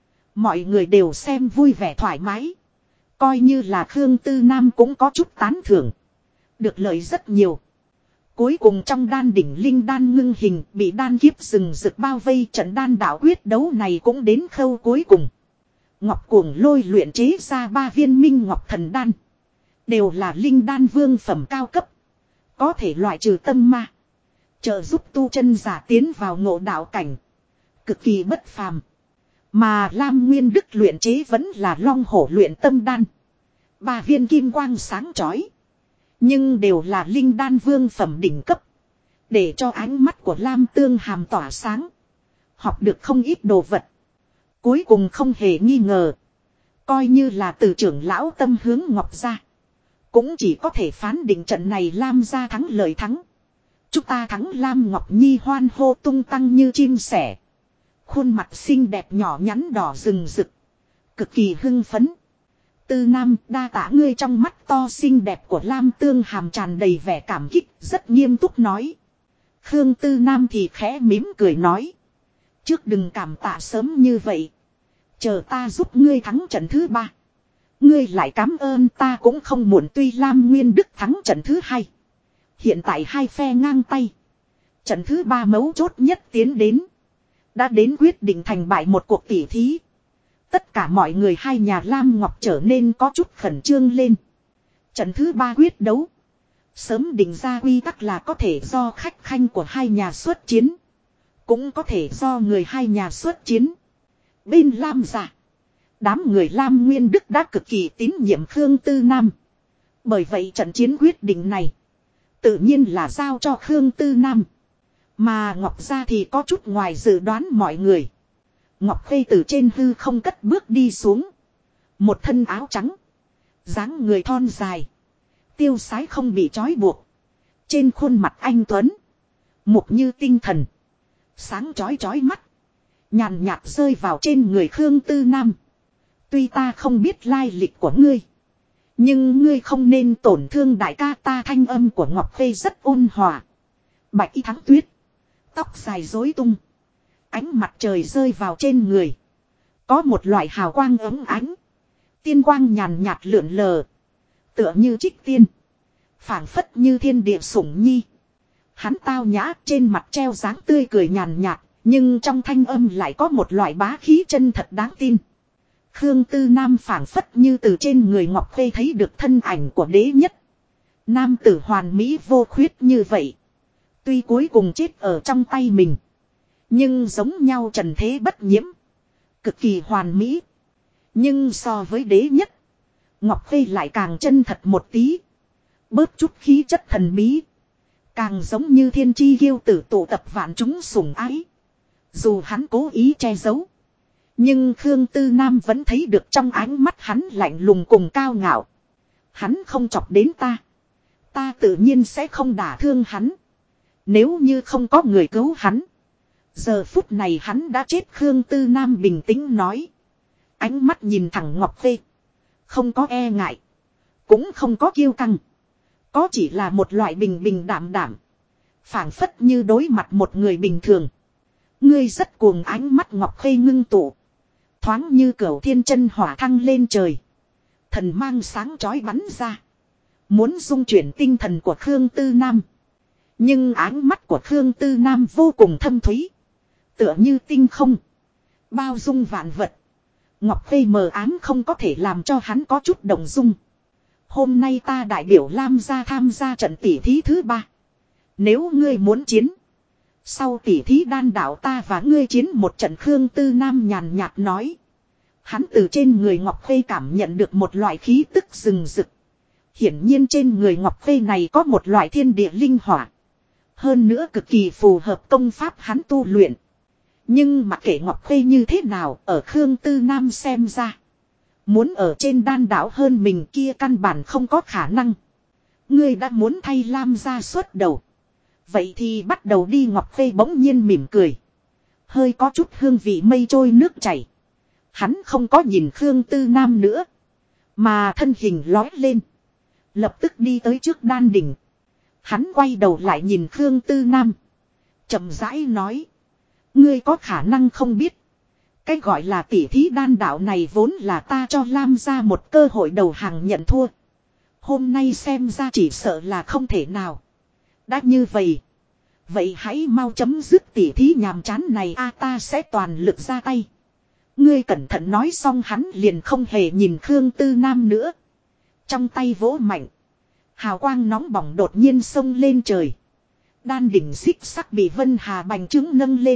Mọi người đều xem vui vẻ thoải mái. Coi như là Khương Tư Nam cũng có chút tán thưởng. Được lợi rất nhiều. Cuối cùng trong đan đỉnh linh đan ngưng hình bị đan kiếp rừng rực bao vây. Trận đan đạo quyết đấu này cũng đến khâu cuối cùng. Ngọc Cuồng Lôi luyện chế ra 3 viên minh ngọc thần đan. Đều là linh đan vương phẩm cao cấp. Có thể loại trừ tâm ma. Trợ giúp tu chân giả tiến vào ngộ đạo cảnh. Cực kỳ bất phàm. Mà Lam Nguyên Đức luyện chế vẫn là long hổ luyện tâm đan. 3 viên kim quang sáng chói. Nhưng đều là linh đan vương phẩm đỉnh cấp. Để cho ánh mắt của Lam Tương Hàm tỏa sáng. Học được không ít đồ vật. Cuối cùng không hề nghi ngờ. Coi như là từ trưởng lão tâm hướng Ngọc gia. Cũng chỉ có thể phán định trận này Lam gia thắng lợi thắng. Chúng ta thắng. Lam Ngọc Nhi hoan hô tung tăng như chim sẻ. Khuôn mặt xinh đẹp nhỏ nhắn đỏ rừng rực. Cực kỳ hưng phấn. Tư Nam, đa tạ ngươi. Trong mắt to xinh đẹp của Lam Tương Hàm tràn đầy vẻ cảm kích. Rất nghiêm túc nói. Khương Tư Nam thì khẽ mỉm cười nói. Trước đừng cảm tạ sớm như vậy. Chờ ta giúp ngươi thắng trận thứ 3. Ngươi lại cảm ơn ta cũng không muộn. Tuy Lam Nguyên Đức thắng trận thứ 2. Hiện tại hai phe ngang tay. Trận thứ 3 mấu chốt nhất tiến đến. Đã đến quyết định thành bại một cuộc tỉ thí. Tất cả mọi người hai nhà Lam Ngọc trở nên có chút khẩn trương lên. Trận thứ 3 quyết đấu. Sớm định ra quy tắc là có thể do khách khanh của hai nhà xuất chiến. Cũng có thể do người hai nhà xuất chiến. Bên Lam gia. Đám người Lam Nguyên Đức đã cực kỳ tín nhiệm Khương Tư Nam. Bởi vậy trận chiến quyết định này. Tự nhiên là giao cho Khương Tư Nam. Mà Ngọc gia thì có chút ngoài dự đoán mọi người. Ngọc Khê từ trên hư không cất bước đi xuống. Một thân áo trắng. Dáng người thon dài. Tiêu sái không bị trói buộc. Trên khuôn mặt anh tuấn. Mục như tinh thần. Sáng chói chói mắt. Nhàn nhạt rơi vào trên người Khương Tư Nam. Tuy ta không biết lai lịch của ngươi. Nhưng ngươi không nên tổn thương đại ca ta. Thanh âm của Ngọc Khê rất ôn hòa. Bạch y thắng tuyết. Tóc dài rối tung. Ánh mặt trời rơi vào trên người. Có một loại hào quang ấm ánh. Tiên quang nhàn nhạt lượn lờ. Tựa như trích tiên. Phảng phất như thiên địa sủng nhi. Hắn tao nhã trên mặt treo dáng tươi cười nhàn nhạt. Nhưng trong thanh âm lại có một loại bá khí chân thật đáng tin. Khương Tư Nam phảng phất như từ trên người Ngọc Khê thấy được thân ảnh của đế nhất. Nam tử hoàn mỹ vô khuyết như vậy. Tuy cuối cùng chết ở trong tay mình. Nhưng giống nhau trần thế bất nhiễm. Cực kỳ hoàn mỹ. Nhưng so với đế nhất. Ngọc Khê lại càng chân thật một tí. Bớt chút khí chất thần bí. Càng giống như thiên chi kiêu tử tụ tập vạn chúng sủng ái. Dù hắn cố ý che giấu. Nhưng Khương Tư Nam vẫn thấy được trong ánh mắt hắn lạnh lùng cùng cao ngạo. Hắn không chọc đến ta. Ta tự nhiên sẽ không đả thương hắn. Nếu như không có người cứu hắn. Giờ phút này hắn đã chết. Khương Tư Nam bình tĩnh nói. Ánh mắt nhìn thẳng Ngọc Khê. Không có e ngại. Cũng không có kiêu căng. Có chỉ là một loại bình bình đảm đảm. Phảng phất như đối mặt một người bình thường. Ngươi rất cuồng. Ánh mắt Ngọc Khê ngưng tụ. Thoáng như cửu thiên chân hỏa thăng lên trời. Thần mang sáng chói bắn ra. Muốn dung chuyển tinh thần của Khương Tư Nam. Nhưng ánh mắt của Khương Tư Nam vô cùng thâm thúy. Tựa như tinh không. Bao dung vạn vật. Ngọc Khê mờ ám không có thể làm cho hắn có chút động dung. Hôm nay ta đại biểu Lam gia tham gia trận tỷ thí thứ 3. Nếu ngươi muốn chiến. Sau tỷ thí đan đạo ta và ngươi chiến một trận. Khương Tư Nam nhàn nhạt nói. Hắn từ trên người Ngọc Khê cảm nhận được một loại khí tức rừng rực. Hiển nhiên trên người Ngọc Khê này có một loại thiên địa linh hỏa. Hơn nữa cực kỳ phù hợp công pháp hắn tu luyện. Nhưng mặc kệ Ngọc Khê như thế nào ở Khương Tư Nam xem ra. Muốn ở trên đan đảo hơn mình kia căn bản không có khả năng. Ngươi đã muốn thay Lam gia xuất đầu. Vậy thì bắt đầu đi. Ngọc Khê bỗng nhiên mỉm cười. Hơi có chút hương vị mây trôi nước chảy. Hắn không có nhìn Khương Tư Nam nữa. Mà thân hình lói lên. Lập tức đi tới trước đan đỉnh. Hắn quay đầu lại nhìn Khương Tư Nam. Chậm rãi nói. Ngươi có khả năng không biết. Cái gọi là tỷ thí đan đạo này vốn là ta cho Lam gia một cơ hội đầu hàng nhận thua. Hôm nay xem ra chỉ sợ là không thể nào. Đã như vậy. Vậy hãy mau chấm dứt tỷ thí nhàm chán này. Ta sẽ toàn lực ra tay. Ngươi cẩn thận nói xong hắn liền không hề nhìn Khương Tư Nam nữa. Trong tay vỗ mạnh. Hào quang nóng bỏng đột nhiên xông lên trời. Đan đỉnh xích sắc bị Vân Hà bành trướng nâng lên.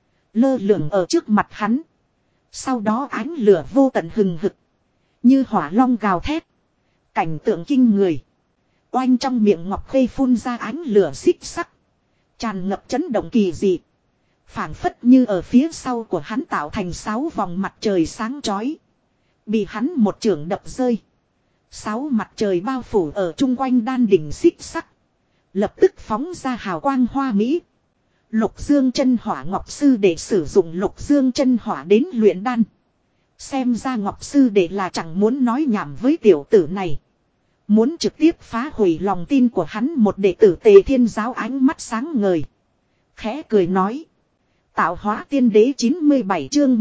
Lơ lửng ở trước mặt hắn. Sau đó ánh lửa vô tận hừng hực. Như hỏa long gào thét. Cảnh tượng kinh người. Oanh trong miệng Ngọc Khê phun ra ánh lửa xích sắc. Tràn ngập chấn động kỳ dị. Phảng phất như ở phía sau của hắn tạo thành 6 vòng mặt trời sáng chói. Bị hắn một chưởng đập rơi. 6 mặt trời bao phủ ở chung quanh đan đỉnh xích sắc. Lập tức phóng ra hào quang hoa mỹ. Lục dương chân hỏa Ngọc Sư để sử dụng lục dương chân hỏa đến luyện đan. Xem ra Ngọc Sư để là chẳng muốn nói nhảm với tiểu tử này. Muốn trực tiếp phá hủy lòng tin của hắn. Một đệ tử Tề Thiên Giáo ánh mắt sáng ngời. Khẽ cười nói. Tạo hóa tiên đế 97 chương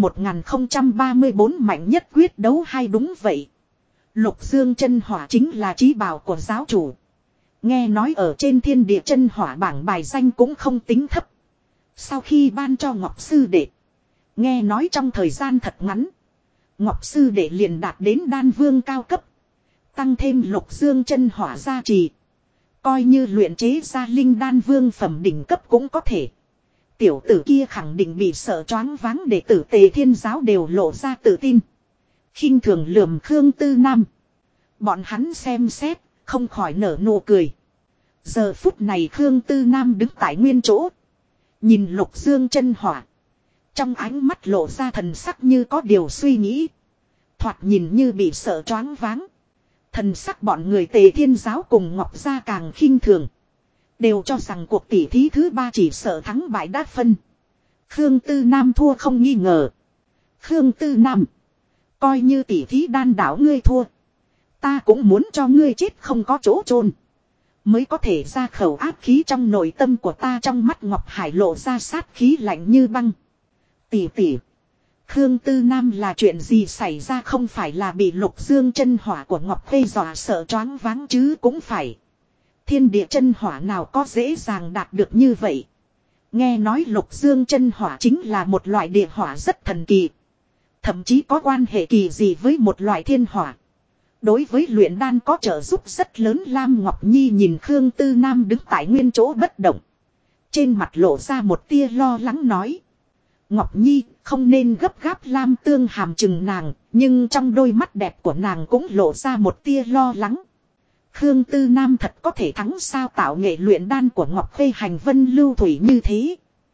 1034 mạnh nhất quyết đấu hay đúng vậy. Lục dương chân hỏa chính là chí bảo của giáo chủ. Nghe nói ở trên thiên địa chân hỏa bảng bài danh cũng không tính thấp. Sau khi ban cho Ngọc Sư Đệ. Nghe nói trong thời gian thật ngắn. Ngọc Sư Đệ liền đạt đến đan vương cao cấp. Tăng thêm lục dương chân hỏa gia trì. Coi như luyện chế ra linh đan vương phẩm đỉnh cấp cũng có thể. Tiểu tử kia khẳng định bị sợ choáng váng đệ tử Tề Thiên Giáo đều lộ ra tự tin. Khinh thường lườm Khương Tư Nam. Bọn hắn xem xét, không khỏi nở nụ cười. Giờ phút này Khương Tư Nam đứng tại nguyên chỗ. Nhìn lục dương chân hỏa. Trong ánh mắt lộ ra thần sắc như có điều suy nghĩ. Thoạt nhìn như bị sợ choáng váng. Thần sắc bọn người Tề Thiên Giáo cùng Ngọc Gia càng khinh thường. Đều cho rằng cuộc tỷ thí thứ 3 chỉ sợ thắng bại đã phân. Khương Tư Nam thua không nghi ngờ. Khương Tư Nam. Coi như tỷ thí đan đảo ngươi thua. Ta cũng muốn cho ngươi chết không có chỗ chôn mới có thể ra khẩu áp khí trong nội tâm của ta. Trong mắt Ngọc Hải lộ ra sát khí lạnh như băng. Tỷ tỷ. Khương Tư Nam là chuyện gì xảy ra? Không phải là bị lục dương chân hỏa của Ngọc Khê dọa sợ choáng váng chứ cũng phải. Thiên địa chân hỏa nào có dễ dàng đạt được như vậy. Nghe nói lục dương chân hỏa chính là một loại địa hỏa rất thần kỳ. Thậm chí có quan hệ kỳ gì với một loại thiên hỏa. Đối với luyện đan có trợ giúp rất lớn. Lam Ngọc Nhi nhìn Khương Tư Nam đứng tại nguyên chỗ bất động. Trên mặt lộ ra một tia lo lắng nói. Ngọc Nhi không nên gấp gáp. Lam Tương Hàm chừng nàng. Nhưng trong đôi mắt đẹp của nàng cũng lộ ra một tia lo lắng. Khương Tư Nam thật có thể thắng sao? Tạo nghệ luyện đan của Ngọc Khê hành vân lưu thủy như thế.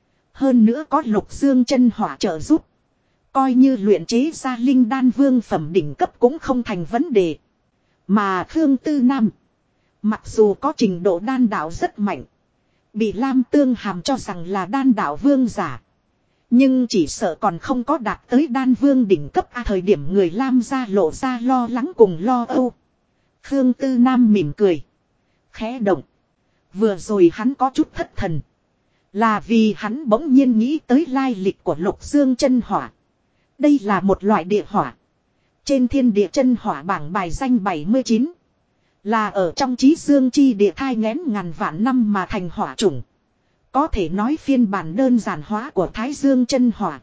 Hơn nữa có lục dương chân hỏa trợ giúp. Coi như luyện chế ra linh đan vương phẩm đỉnh cấp cũng không thành vấn đề. Mà Khương Tư Nam, mặc dù có trình độ đan đạo rất mạnh, bị Lam Tương Hàm cho rằng là đan đạo vương giả, nhưng chỉ sợ còn không có đạt tới đan vương đỉnh cấp. Thời điểm người Lam gia lộ ra lo lắng cùng lo âu. Khương Tư Nam mỉm cười, khẽ động. Vừa rồi hắn có chút thất thần, là vì hắn bỗng nhiên nghĩ tới lai lịch của lục dương chân hỏa. Đây là một loại địa hỏa. Trên thiên địa chân hỏa bảng bài danh 79. Là ở trong chí dương chi địa thai nghén ngàn vạn năm mà thành hỏa chủng. Có thể nói phiên bản đơn giản hóa của Thái Dương chân hỏa.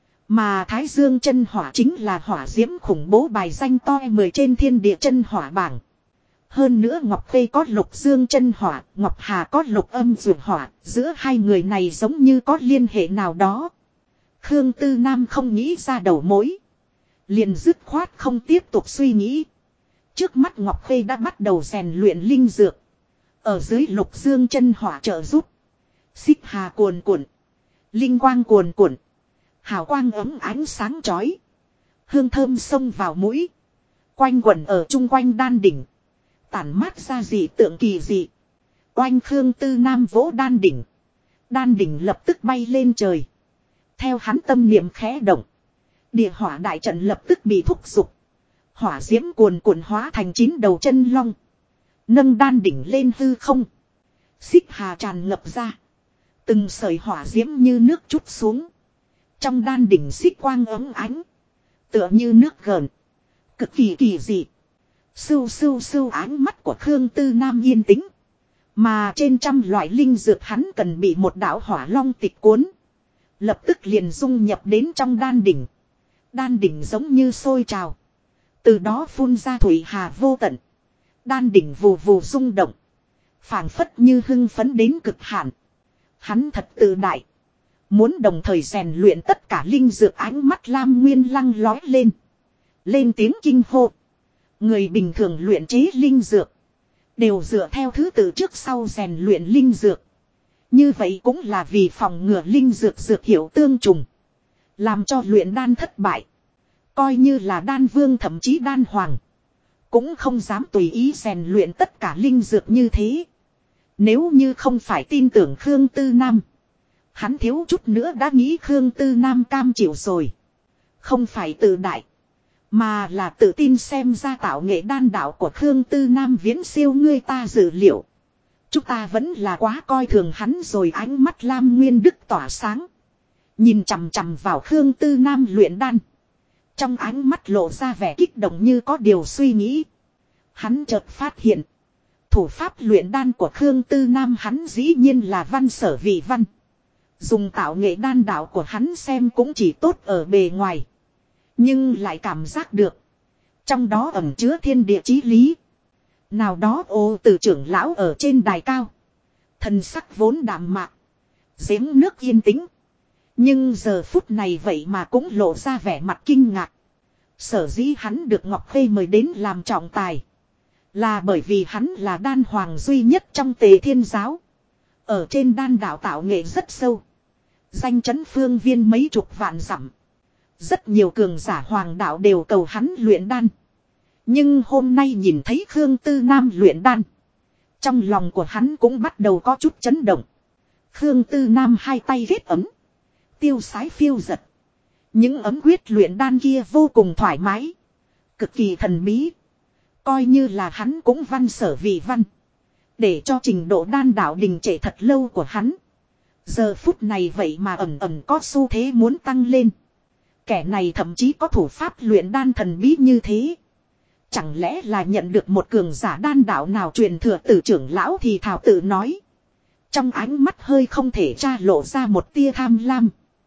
Mà Thái Dương chân hỏa chính là hỏa diễm khủng bố bài danh to 10 trên thiên địa chân hỏa bảng. Hơn nữa Ngọc Khê có lục dương chân hỏa, Ngọc Hà có lục âm dược hỏa. Giữa hai người này giống như có liên hệ nào đó. Khương Tư Nam không nghĩ ra đầu mối. Liền dứt khoát không tiếp tục suy nghĩ. Trước mắt Ngọc Khê đã bắt đầu rèn luyện linh dược. Ở dưới lục dương chân hỏa trợ giúp. Xích hà cuồn cuộn. Linh quang cuồn cuộn. Hào quang ấm ánh sáng chói. Hương thơm xông vào mũi. Quanh quẩn ở chung quanh đan đỉnh. Tản mát ra dị tượng kỳ dị. Oanh Khương Tư Nam vỗ đan đỉnh. Đan đỉnh lập tức bay lên trời. Theo hắn tâm niệm khẽ động. Địa hỏa đại trận lập tức bị thúc giục. Hỏa diễm cuồn cuộn hóa thành 9 đầu chân long. Nâng đan đỉnh lên hư không. Xích hà tràn ngập ra. Từng sợi hỏa diễm như nước trút xuống. Trong đan đỉnh xích quang ấm ánh. Tựa như nước gợn. Cực kỳ kỳ dị. Sưu sưu sưu, ánh mắt của Khương Tư Nam yên tĩnh. Mà trên trăm loại linh dược hắn cần bị một đạo hỏa long tịch cuốn. Lập tức liền dung nhập đến trong đan đỉnh. Đan đỉnh giống như sôi trào. Từ đó phun ra thủy hà vô tận. Đan đỉnh vù vù rung động. Phảng phất như hưng phấn đến cực hạn. Hắn thật tự đại. Muốn đồng thời rèn luyện tất cả linh dược. Ánh mắt Lam Nguyên lăng lói lên. Lên tiếng kinh hô. Người bình thường luyện chế linh dược. Đều dựa theo thứ tự trước sau rèn luyện linh dược. Như vậy cũng là vì phòng ngừa linh dược dược hiệu tương trùng. Làm cho luyện đan thất bại. Coi như là đan vương thậm chí đan hoàng. Cũng không dám tùy ý rèn luyện tất cả linh dược như thế. Nếu như không phải tin tưởng Khương Tư Nam. Hắn thiếu chút nữa đã nghĩ Khương Tư Nam cam chịu rồi. Không phải tự đại. Mà là tự tin xem ra tạo nghệ đan đạo của Khương Tư Nam viễn siêu ngươi ta dự liệu. Chúng ta vẫn là quá coi thường hắn rồi. Ánh mắt Lam Nguyên Đức tỏa sáng. Nhìn chằm chằm vào Khương Tư Nam luyện đan. Trong ánh mắt lộ ra vẻ kích động như có điều suy nghĩ. Hắn chợt phát hiện. Thủ pháp luyện đan của Khương Tư Nam hắn dĩ nhiên là văn sở vị văn. Dùng tạo nghệ đan đạo của hắn xem cũng chỉ tốt ở bề ngoài. Nhưng lại cảm giác được. Trong đó ẩn chứa thiên địa chí lý. Nào đó ô từ trưởng lão ở trên đài cao. Thần sắc vốn đạm mạc. Giếng nước yên tĩnh. Nhưng giờ phút này vậy mà cũng lộ ra vẻ mặt kinh ngạc. Sở dĩ hắn được Ngọc Khê mời đến làm trọng tài. Là bởi vì hắn là đan hoàng duy nhất trong Tề Thiên Giáo. Ở trên đan đạo tạo nghệ rất sâu. Danh chấn phương viên mấy chục vạn dặm. Rất nhiều cường giả hoàng đạo đều cầu hắn luyện đan. Nhưng hôm nay nhìn thấy Khương Tư Nam luyện đan. Trong lòng của hắn cũng bắt đầu có chút chấn động. Khương Tư Nam hai tay ghét ấm. Tiêu sái phiêu giật. Những ấm quyết luyện đan kia vô cùng thoải mái. Cực kỳ thần bí. Coi như là hắn cũng văn sở vị văn. Để cho trình độ đan đạo đình trệ thật lâu của hắn. Giờ phút này vậy mà ẩn ẩn có xu thế muốn tăng lên. Kẻ này thậm chí có thủ pháp luyện đan thần bí như thế. Chẳng lẽ là nhận được một cường giả đan đạo nào truyền thừa từ trưởng lão thì thảo tự nói. Trong ánh mắt hơi không thể tra lộ ra một tia tham lam.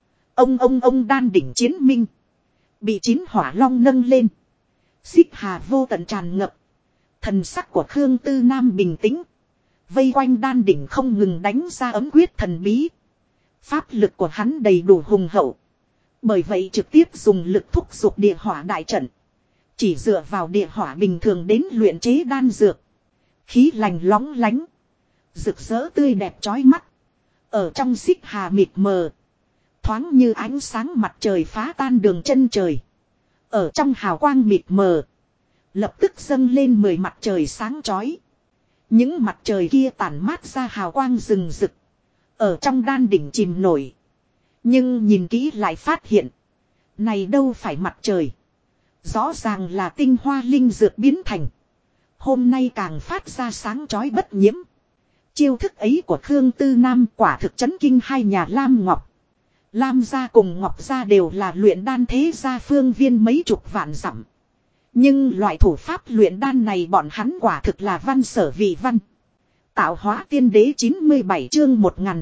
Ông đan đỉnh chiến minh. Bị 9 hỏa long nâng lên. Xích hà vô tận tràn ngập. Thần sắc của Khương Tư Nam bình tĩnh. Vây quanh đan đỉnh không ngừng đánh ra ấm quyết thần bí. Pháp lực của hắn đầy đủ hùng hậu. Bởi vậy trực tiếp dùng lực thúc giục địa hỏa đại trận. Chỉ dựa vào địa hỏa bình thường đến luyện chế đan dược. Khí lành lóng lánh. Rực rỡ tươi đẹp chói mắt. Ở trong xích hà mịt mờ. Thoáng như ánh sáng mặt trời phá tan đường chân trời. Ở trong hào quang mịt mờ. Lập tức dâng lên 10 mặt trời sáng chói. Những mặt trời kia tản mát ra hào quang rừng rực. Ở trong đan đỉnh chìm nổi. Nhưng nhìn kỹ lại phát hiện. Này đâu phải mặt trời. Rõ ràng là tinh hoa linh dược biến thành. Hôm nay càng phát ra sáng chói bất nhiễm. Chiêu thức ấy của Khương Tư Nam quả thực chấn kinh hai nhà Lam Ngọc. Lam gia cùng Ngọc gia đều là luyện đan thế gia phương viên mấy chục vạn dặm. Nhưng loại thủ pháp luyện đan này bọn hắn quả thực là văn sở vị văn. Tạo hóa tiên đế 97 chương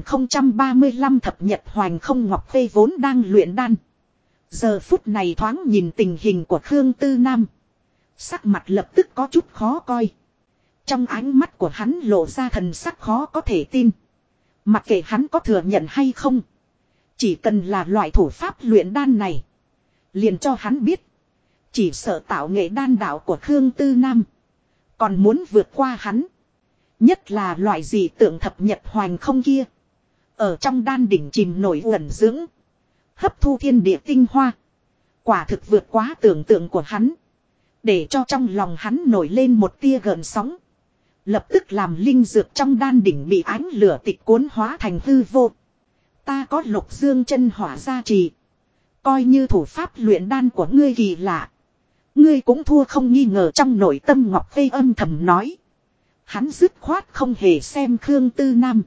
1035 thập nhật hoành không Ngọc Phê vốn đang luyện đan. Giờ phút này thoáng nhìn tình hình của Khương Tư Nam. Sắc mặt lập tức có chút khó coi. Trong ánh mắt của hắn lộ ra thần sắc khó có thể tin. Mặc kệ hắn có thừa nhận hay không. Chỉ cần là loại thủ pháp luyện đan này. Liền cho hắn biết. Chỉ sợ tạo nghệ đan đạo của Khương Tư Nam. Còn muốn vượt qua hắn. Nhất là loại gì tượng thập nhật hoành không kia. Ở trong đan đỉnh chìm nổi ẩn dưỡng. Hấp thu thiên địa tinh hoa. Quả thực vượt quá tưởng tượng của hắn. Để cho trong lòng hắn nổi lên một tia gợn sóng. Lập tức làm linh dược trong đan đỉnh bị ánh lửa tịch cuốn hóa thành hư vô. Ta có Lục Dương chân hỏa gia trì. Coi như thủ pháp luyện đan của ngươi kỳ lạ. Ngươi cũng thua không nghi ngờ trong nội tâm Ngọc Phê âm thầm nói. Hắn dứt khoát không hề xem Khương Tư Nam.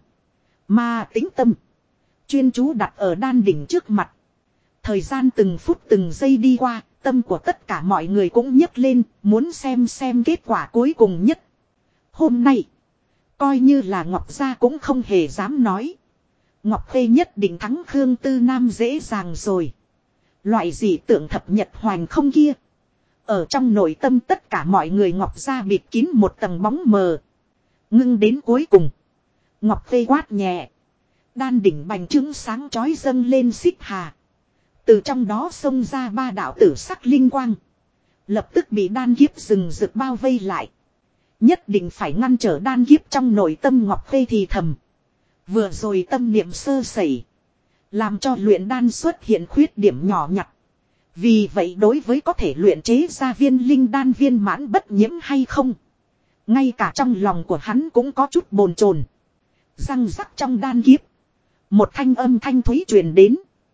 Mà tính tâm. Chuyên chú đặt ở đan đỉnh trước mặt. Thời gian từng phút từng giây đi qua. Tâm của tất cả mọi người cũng nhấc lên. Muốn xem kết quả cuối cùng nhất. Hôm nay. Coi như là Ngọc Gia cũng không hề dám nói. Ngọc Phê nhất định thắng Khương Tư Nam dễ dàng rồi. Loại gì tượng thập nhật hoành không kia. Ở trong nội tâm tất cả mọi người Ngọc Gia bịt kín một tầng bóng mờ. Ngưng đến cuối cùng. Ngọc Phê quát nhẹ. Đan đỉnh bành trướng sáng chói dâng lên xích hà. Từ trong đó xông ra 3 đạo tử sắc linh quang. Lập tức bị đan kiếp rừng rực bao vây lại. Nhất định phải ngăn trở đan kiếp trong nội tâm Ngọc Phê thì thầm. Vừa rồi tâm niệm sơ sẩy. Làm cho luyện đan xuất hiện khuyết điểm nhỏ nhặt. Vì vậy đối với có thể luyện chế ra viên linh đan viên mãn bất nhiễm hay không. Ngay cả trong lòng của hắn cũng có chút bồn chồn. Răng rắc trong đan kiếp. Một thanh âm thanh thúy truyền đến.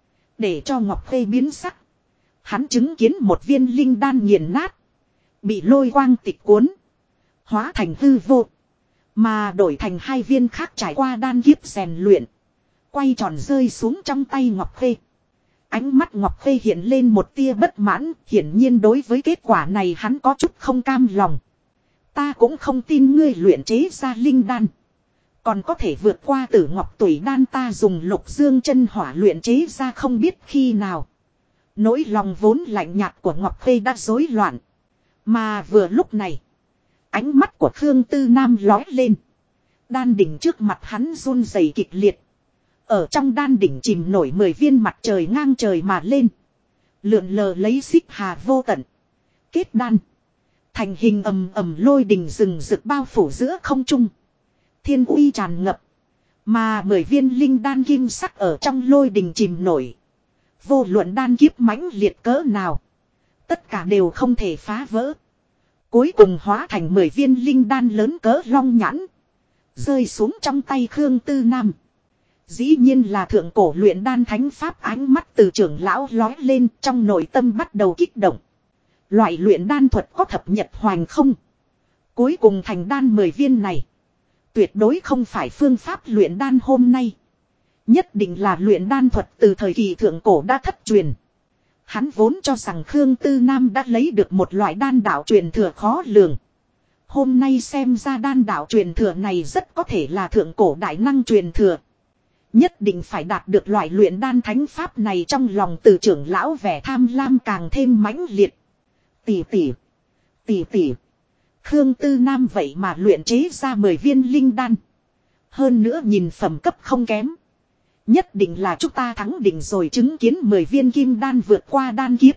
Để cho Ngọc Phê biến sắc. Hắn chứng kiến một viên linh đan nghiền nát. Bị lôi quang tịch cuốn. Hóa thành hư vô. Mà đổi thành 2 viên khác trải qua đan kiếp rèn luyện. Quay tròn rơi xuống trong tay Ngọc Phê. Ánh mắt Ngọc Phê hiện lên một tia bất mãn. Hiển nhiên đối với kết quả này hắn có chút không cam lòng. Ta cũng không tin ngươi luyện chế ra linh đan. Còn có thể vượt qua Tử Ngọc Tủy đan ta dùng Lục Dương chân hỏa luyện chế ra không biết khi nào. Nỗi lòng vốn lạnh nhạt của Ngọc Phê đã rối loạn. Mà vừa lúc này. Ánh mắt của Khương Tư Nam lói lên. Đan đỉnh trước mặt hắn run rẩy kịch liệt. Ở trong đan đỉnh chìm nổi 10 viên mặt trời ngang trời mà lên. Lượn lờ lấy xích hà vô tận. Kết đan. Thành hình ầm ầm lôi đình rừng rực bao phủ giữa không trung. Thiên uy tràn ngập. Mà 10 viên linh đan kim sắc ở trong lôi đình chìm nổi. Vô luận đan kiếp mãnh liệt cỡ nào. Tất cả đều không thể phá vỡ. Cuối cùng hóa thành 10 viên linh đan lớn cỡ long nhãn. Rơi xuống trong tay Khương Tư Nam. Dĩ nhiên là thượng cổ luyện đan thánh pháp ánh mắt từ trưởng lão lói lên trong nội tâm bắt đầu kích động. Loại luyện đan thuật có thập nhật hoành không. Cuối cùng thành đan 10 viên này. Tuyệt đối không phải phương pháp luyện đan hôm nay. Nhất định là luyện đan thuật từ thời kỳ thượng cổ đã thất truyền. Hắn vốn cho rằng Khương Tư Nam đã lấy được một loại đan đạo truyền thừa khó lường. Hôm nay xem ra đan đạo truyền thừa này rất có thể là thượng cổ đại năng truyền thừa. Nhất định phải đạt được loại luyện đan thánh pháp này, trong lòng từ trưởng lão vẻ tham lam càng thêm mãnh liệt. Tỷ. Khương Tư Nam vậy mà luyện chế ra 10 viên linh đan. Hơn nữa nhìn phẩm cấp không kém. Nhất định là chúng ta thắng định rồi, chứng kiến 10 viên kim đan vượt qua đan kiếp.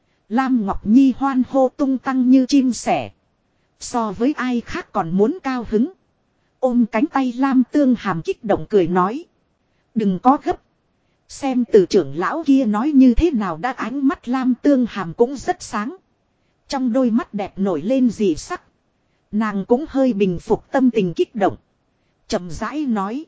Lam Ngọc Nhi hoan hô tung tăng như chim sẻ. So với ai khác còn muốn cao hứng. Ôm cánh tay Lam Tương Hàm kích động cười nói. Đừng có gấp. Xem từ trưởng lão kia nói như thế nào đã, ánh mắt Lam Tương Hàm cũng rất sáng. Trong đôi mắt đẹp nổi lên dị sắc. Nàng cũng hơi bình phục tâm tình kích động. Chậm rãi nói.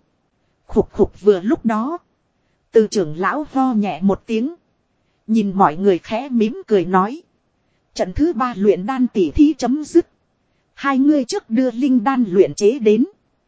Khục vừa lúc đó. Từ trưởng lão ho nhẹ một tiếng. Nhìn mọi người khẽ mím cười nói. Trận thứ 3 luyện đan tỉ thí chấm dứt. Hai người trước đưa linh đan luyện chế đến.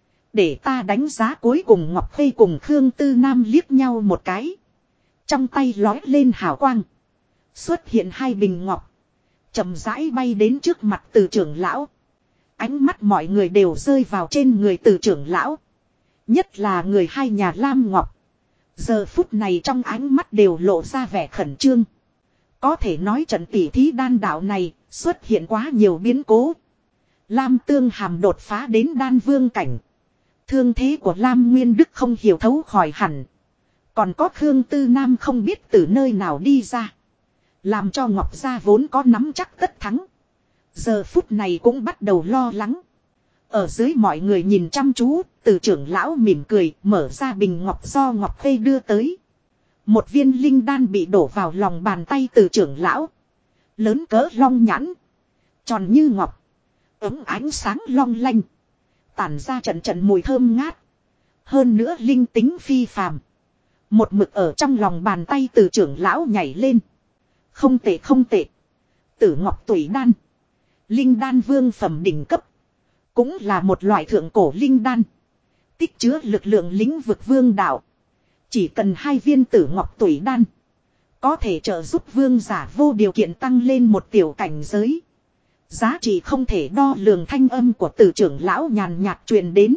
Để ta đánh giá cuối cùng. Ngọc Khê cùng Khương Tư Nam liếc nhau một cái. Trong tay lói lên hào quang. Xuất hiện 2 bình ngọc. Chậm rãi bay đến trước mặt từ trưởng lão. Ánh mắt mọi người đều rơi vào trên người từ trưởng lão. Nhất là người hai nhà Lam Ngọc. Giờ phút này trong ánh mắt đều lộ ra vẻ khẩn trương. Có thể nói trận tỉ thí đan đạo này xuất hiện quá nhiều biến cố. Lam Tương Hàm đột phá đến đan vương cảnh. Thương thế của Lam Nguyên Đức không hiểu thấu khỏi hẳn. Còn có Khương Tư Nam không biết từ nơi nào đi ra. Làm cho Ngọc Gia vốn có nắm chắc tất thắng. Giờ phút này cũng bắt đầu lo lắng. Ở dưới mọi người nhìn chăm chú, từ trưởng lão mỉm cười mở ra bình ngọc do Ngọc Khê đưa tới. Một viên linh đan bị đổ vào lòng bàn tay từ trưởng lão. Lớn cỡ long nhãn. Tròn như ngọc. Ấm ánh sáng long lanh. Tản ra trận mùi thơm ngát. Hơn nữa linh tính phi phàm. Một mực ở trong lòng bàn tay từ trưởng lão nhảy lên. Không tệ. Tử ngọc tủy đan. Linh đan vương phẩm đỉnh cấp. Cũng là một loại thượng cổ linh đan. Tích chứa lực lượng lĩnh vực vương đạo. Chỉ cần 2 viên tử ngọc tủy đan. Có thể trợ giúp vương giả vô điều kiện tăng lên một tiểu cảnh giới. Giá trị không thể đo lường, thanh âm của tử trưởng lão nhàn nhạt truyền đến.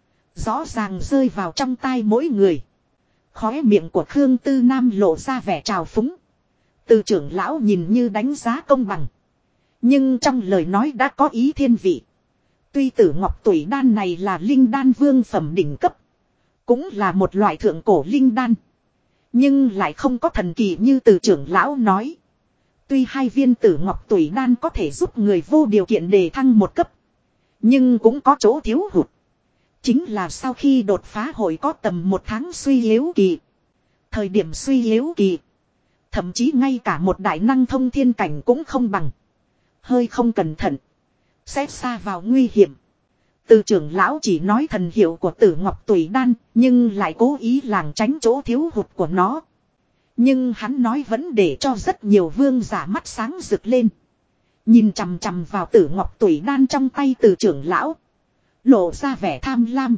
Rõ ràng rơi vào trong tai mỗi người. Khóe miệng của Khương Tư Nam lộ ra vẻ trào phúng. Tử trưởng lão nhìn như đánh giá công bằng. Nhưng trong lời nói đã có ý thiên vị. Tuy tử ngọc tủy đan này là linh đan vương phẩm đỉnh cấp. Cũng là một loại thượng cổ linh đan. Nhưng lại không có thần kỳ như từ trưởng lão nói. Tuy 2 viên tử ngọc tủy đan có thể giúp người vô điều kiện đề thăng một cấp. Nhưng cũng có chỗ thiếu hụt. Chính là sau khi đột phá hội có tầm 1 tháng suy yếu kỳ. Thời điểm suy yếu kỳ. Thậm chí ngay cả một đại năng thông thiên cảnh cũng không bằng. Hơi không cẩn thận. Sẽ xa vào nguy hiểm. Từ trưởng lão chỉ nói thần hiệu của tử ngọc tủy đan. Nhưng lại cố ý làng tránh chỗ thiếu hụt của nó. Nhưng hắn nói vẫn để cho rất nhiều vương giả mắt sáng rực lên. Nhìn chằm chằm vào tử ngọc tủy đan trong tay từ trưởng lão. Lộ ra vẻ tham lam.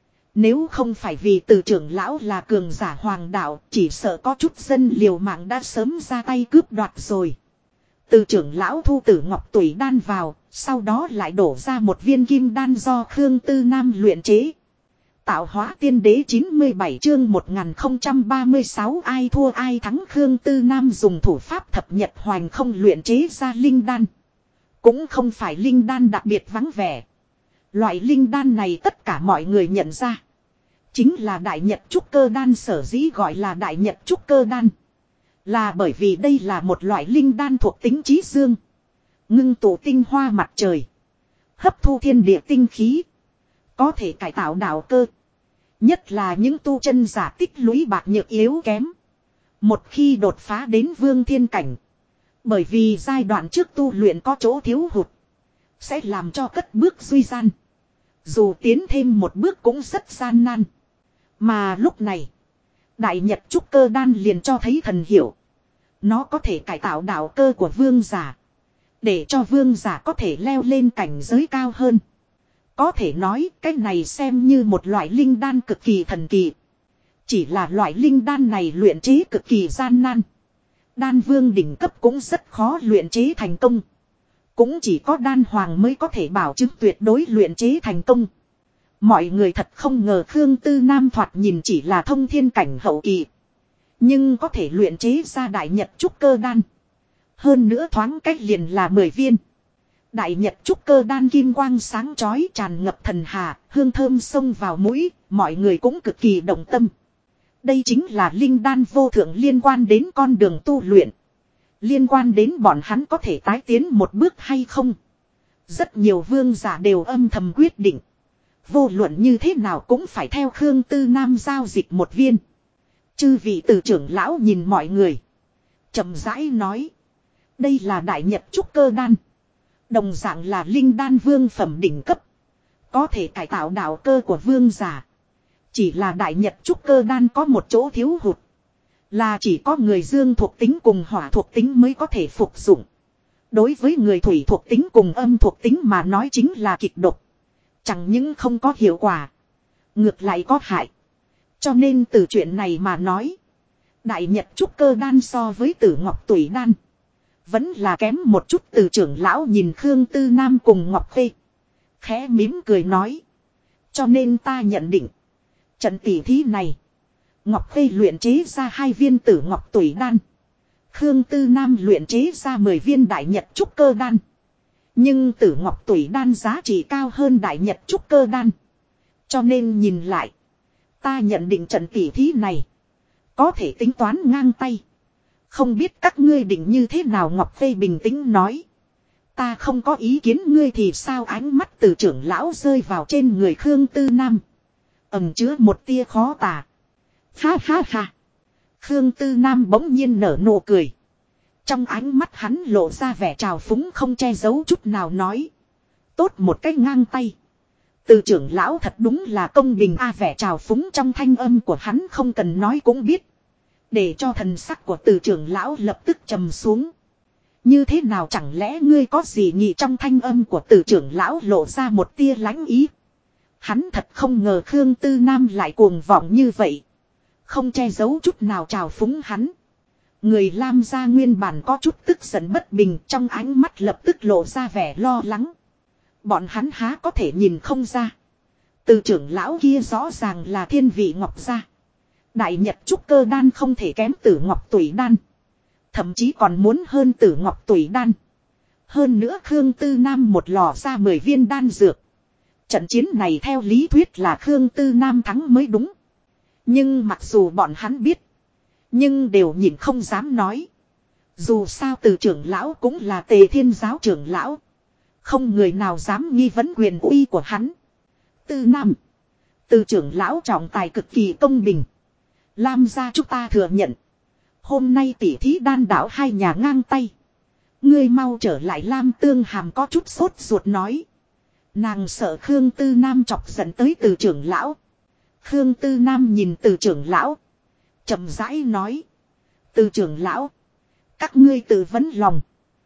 Nếu không phải vì từ trưởng lão là cường giả hoàng đạo. Chỉ sợ có chút dân liều mạng đã sớm ra tay cướp đoạt rồi. Từ trưởng lão thu tử ngọc tủy đan vào. Sau đó lại đổ ra một viên kim đan do Khương Tư Nam luyện chế. Tạo hóa tiên đế 97 chương 1036 ai thua ai thắng. Khương Tư Nam dùng thủ pháp thập nhật hoành không luyện chế ra linh đan. Cũng không phải linh đan đặc biệt vắng vẻ. Loại linh đan này tất cả mọi người nhận ra. Chính là đại nhật trúc cơ đan, sở dĩ gọi là đại nhật trúc cơ đan. Là bởi vì đây là một loại linh đan thuộc tính chí dương. Ngưng tụ tinh hoa mặt trời. Hấp thu thiên địa tinh khí. Có thể cải tạo đạo cơ. Nhất là những tu chân giả tích lũy bạc nhược yếu kém. Một khi đột phá đến vương thiên cảnh. Bởi vì giai đoạn trước tu luyện có chỗ thiếu hụt. Sẽ làm cho cất bước duy gian. Dù tiến thêm một bước cũng rất gian nan. Mà lúc này. Đại nhật trúc cơ đan liền cho thấy thần hiệu. Nó có thể cải tạo đạo cơ của vương giả. Để cho vương giả có thể leo lên cảnh giới cao hơn. Có thể nói cái này xem như một loại linh đan cực kỳ thần kỳ. Chỉ là loại linh đan này luyện chế cực kỳ gian nan. Đan vương đỉnh cấp cũng rất khó luyện chế thành công. Cũng chỉ có đan hoàng mới có thể bảo chứng tuyệt đối luyện chế thành công. Mọi người thật không ngờ Khương Tư Nam thoạt nhìn chỉ là thông thiên cảnh hậu kỳ. Nhưng có thể luyện chế ra đại nhật trúc cơ đan. Hơn nữa thoáng cách liền là 10 viên. Đại nhật trúc cơ đan kim quang sáng chói tràn ngập thần hà, hương thơm xông vào mũi, mọi người cũng cực kỳ động tâm. Đây chính là linh đan vô thượng liên quan đến con đường tu luyện. Liên quan đến bọn hắn có thể tái tiến một bước hay không. Rất nhiều vương giả đều âm thầm quyết định. Vô luận như thế nào cũng phải theo Khương Tư Nam giao dịch một viên. Chư vị từ trưởng lão nhìn mọi người. Chậm rãi nói. Đây là đại nhật trúc cơ đan. Đồng dạng là linh đan vương phẩm đỉnh cấp. Có thể cải tạo đạo cơ của vương giả. Chỉ là đại nhật trúc cơ đan có một chỗ thiếu hụt. Là chỉ có người dương thuộc tính cùng hỏa thuộc tính mới có thể phục dụng. Đối với người thủy thuộc tính cùng âm thuộc tính mà nói chính là kịch độc. Chẳng những không có hiệu quả. Ngược lại có hại. Cho nên từ chuyện này mà nói. Đại nhật trúc cơ đan so với tử ngọc tủy đan. Vẫn là kém một chút. Từ trưởng lão nhìn Khương Tư Nam cùng Ngọc Khê. Khẽ mím cười nói. Cho nên ta nhận định. Trận tỉ thí này. Ngọc Khê luyện chế ra 2 viên tử ngọc tủy đan. Khương Tư Nam luyện chế ra 10 viên đại nhật trúc cơ đan. Nhưng tử ngọc tủy đan giá trị cao hơn đại nhật trúc cơ đan. Cho nên nhìn lại. Ta nhận định trận tỉ thí này. Có thể tính toán ngang tay. Không biết các ngươi định như thế nào. Ngọc Khê bình tĩnh nói. Ta không có ý kiến ngươi thì sao. Ánh mắt từ trưởng lão rơi vào trên người Khương Tư Nam. Ẩn chứa một tia khó tả. Ha ha ha. Khương Tư Nam bỗng nhiên nở nụ cười. Trong ánh mắt hắn lộ ra vẻ trào phúng không che giấu chút nào nói. Tốt một cách ngang tay. Từ trưởng lão thật đúng là công bình vẻ trào phúng trong thanh âm của hắn không cần nói cũng biết. Để cho thần sắc của từ trưởng lão lập tức trầm xuống. Như thế nào chẳng lẽ ngươi có gì nhỉ trong thanh âm của từ trưởng lão lộ ra một tia lãnh ý. Hắn thật không ngờ Khương Tư Nam lại cuồng vọng như vậy. Không che giấu chút nào trào phúng hắn. Người Lam gia nguyên bản có chút tức giận bất bình trong ánh mắt lập tức lộ ra vẻ lo lắng. Bọn hắn há có thể nhìn không ra. Từ trưởng lão kia rõ ràng là thiên vị ngọc gia. Đại nhật trúc cơ đan không thể kém tử ngọc tủy đan. Thậm chí còn muốn hơn tử ngọc tủy đan. Hơn nữa Khương Tư Nam một lò ra 10 viên đan dược. Trận chiến này theo lý thuyết là Khương Tư Nam thắng mới đúng. Nhưng mặc dù bọn hắn biết. Nhưng đều nhìn không dám nói. Dù sao từ trưởng lão cũng là Tề Thiên giáo trưởng lão. Không người nào dám nghi vấn quyền uy của hắn. Tư Nam. Từ trưởng lão trọng tài cực kỳ công bình. Lam gia chúng ta thừa nhận. Hôm nay tỉ thí đan đảo hai nhà ngang tay. Ngươi mau trở lại. Lam Tương Hàm có chút sốt ruột nói. Nàng sợ Khương Tư Nam chọc giận tới từ trưởng lão. Khương Tư Nam nhìn từ trưởng lão. Chậm rãi nói. Từ trưởng lão. Các ngươi tự vấn lòng.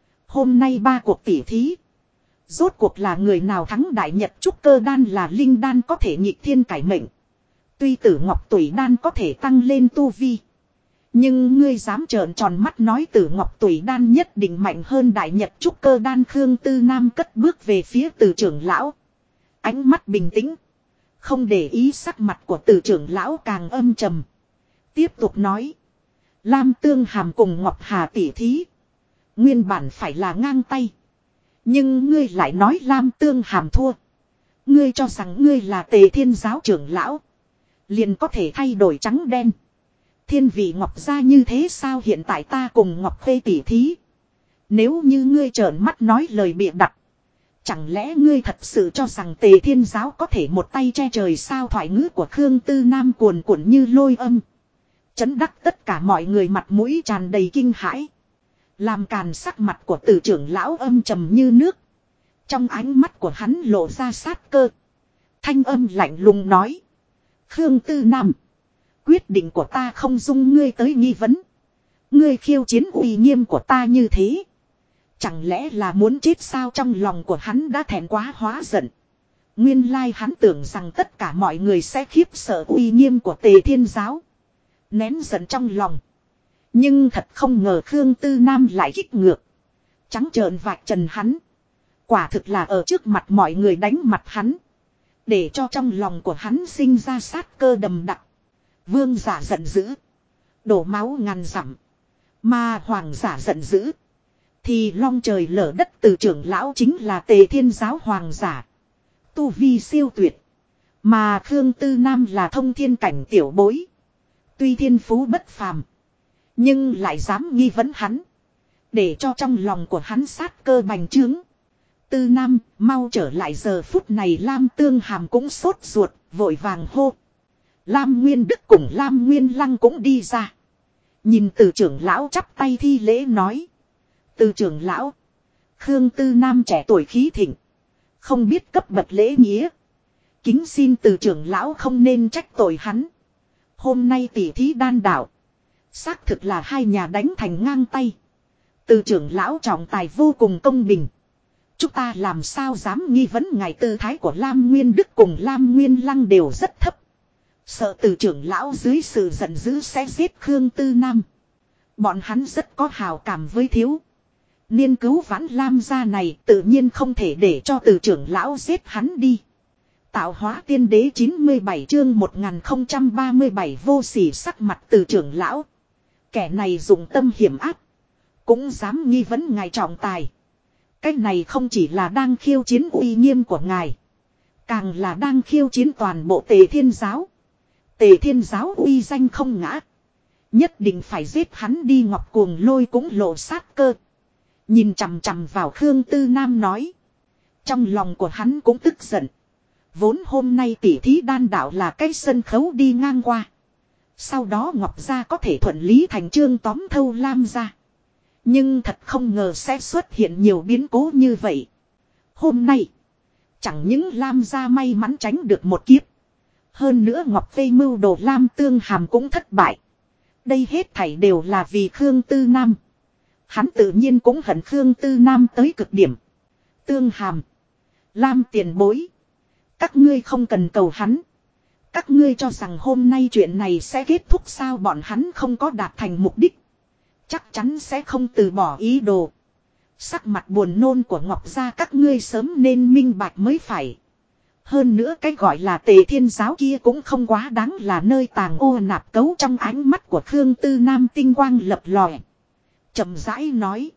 Hôm nay 3 cuộc tỉ thí. Rốt cuộc là người nào thắng đại nhật trúc cơ đan là linh đan có thể nhịp thiên cải mệnh. Tuy tử ngọc tủy đan có thể tăng lên tu vi. Nhưng ngươi dám trợn tròn mắt nói tử ngọc tủy đan nhất định mạnh hơn đại nhật trúc cơ đan. Khương Tư Nam cất bước về phía từ trưởng lão. Ánh mắt bình tĩnh. Không để ý sắc mặt của từ trưởng lão càng âm trầm. Tiếp tục nói. Lam Tương Hàm cùng Ngọc Hà tỉ thí. Nguyên bản phải là ngang tay. Nhưng ngươi lại nói Lam Tương Hàm thua. Ngươi cho rằng ngươi là Tề Thiên giáo trưởng lão. Liền có thể thay đổi trắng đen. Thiên vị Ngọc gia như thế sao hiện tại ta cùng Ngọc Khê tỉ thí. Nếu như ngươi trợn mắt nói lời bịa đặt. Chẳng lẽ ngươi thật sự cho rằng Tề Thiên giáo có thể một tay che trời sao. Thoại ngữ của Khương Tư Nam cuồn cuộn như lôi âm. Chấn đắc tất cả mọi người mặt mũi tràn đầy kinh hãi. Làm càn sắc mặt của tử trưởng lão âm trầm như nước. Trong ánh mắt của hắn lộ ra sát cơ. Thanh âm lạnh lùng nói. Khương Tư Nam. Quyết định của ta không dung ngươi tới nghi vấn. Ngươi khiêu chiến uy nghiêm của ta như thế. Chẳng lẽ là muốn chết sao. Trong lòng của hắn đã thẹn quá hóa giận. Nguyên lai hắn tưởng rằng tất cả mọi người sẽ khiếp sợ uy nghiêm của Tề Thiên giáo. Nén giận trong lòng. Nhưng thật không ngờ Khương Tư Nam lại kích ngược. Trắng trợn vạch trần hắn. Quả thực là ở trước mặt mọi người đánh mặt hắn. Để cho trong lòng của hắn sinh ra sát cơ đầm đặc. Vương giả giận dữ. Đổ máu ngàn dặm. Mà hoàng giả giận dữ. Thì long trời lở đất, từ trưởng lão chính là Tề Thiên Giáo hoàng giả. Tu vi siêu tuyệt. Mà Khương Tư Nam là thông thiên cảnh tiểu bối. Tuy thiên phú bất phàm. Nhưng lại dám nghi vấn hắn. Để cho trong lòng của hắn sát cơ bành trướng. Tư Nam, mau trở lại. Giờ phút này Lam Tương Hàm cũng sốt ruột, vội vàng hô. Lam Nguyên Đức cùng Lam Nguyên Lăng cũng đi ra. Nhìn từ trưởng lão chắp tay thi lễ nói. Từ trưởng lão. Khương Tư Nam trẻ tuổi khí thịnh. Không biết cấp bậc lễ nghĩa. Kính xin từ trưởng lão không nên trách tội hắn. Hôm nay tỷ thí đan đạo. Xác thực là hai nhà đánh thành ngang tay. Từ trưởng lão trọng tài vô cùng công bình. Chúng ta làm sao dám nghi vấn ngài. Tư thái của Lam Nguyên Đức cùng Lam Nguyên Lăng đều rất thấp. Sợ từ trưởng lão dưới sự giận dữ sẽ giết Khương Tư Nam. Bọn hắn rất có hào cảm với thiếu niên cứu vãn Lam gia này, tự nhiên không thể để cho từ trưởng lão giết hắn đi. Tạo hóa tiên đế 97 chương 1037 vô sỉ sắc mặt từ trưởng lão. Kẻ này dùng tâm hiểm ác. Cũng dám nghi vấn ngài trọng tài. Cái này không chỉ là đang khiêu chiến uy nghiêm của ngài. Càng là đang khiêu chiến toàn bộ Tề Thiên Giáo. Tề Thiên Giáo uy danh không ngã. Nhất định phải giết hắn đi. Ngọc Cuồng Lôi cũng lộ sát cơ. Nhìn chằm chằm vào Khương Tư Nam nói. Trong lòng của hắn cũng tức giận. Vốn hôm nay tỉ thí đan đạo là cái sân khấu đi ngang qua. Sau đó Ngọc Gia có thể thuận lý thành chương tóm thâu Lam gia. Nhưng thật không ngờ sẽ xuất hiện nhiều biến cố như vậy. Hôm nay, chẳng những Lam gia may mắn tránh được một kiếp. Hơn nữa Ngọc Vây mưu đồ Lam Tương Hàm cũng thất bại. Đây hết thảy đều là vì Khương Tư Nam. Hắn tự nhiên cũng hận Khương Tư Nam tới cực điểm. Tương Hàm, Lam tiền bối. Các ngươi không cần cầu hắn. Các ngươi cho rằng hôm nay chuyện này sẽ kết thúc sao? Bọn hắn không có đạt thành mục đích. Chắc chắn sẽ không từ bỏ ý đồ. Sắc mặt buồn nôn của Ngọc Gia các ngươi sớm nên minh bạch mới phải. Hơn nữa cái gọi là Tề Thiên Giáo kia cũng không quá đáng là nơi tàng ô nạp cấu. Trong ánh mắt của Khương Tư Nam tinh quang lập lòe. Chậm rãi nói.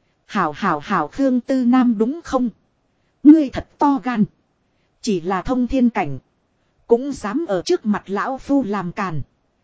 Hảo Khương Tư Nam đúng không? Ngươi thật to gan. Chỉ là thông thiên cảnh. Cũng dám ở trước mặt lão phu làm càn.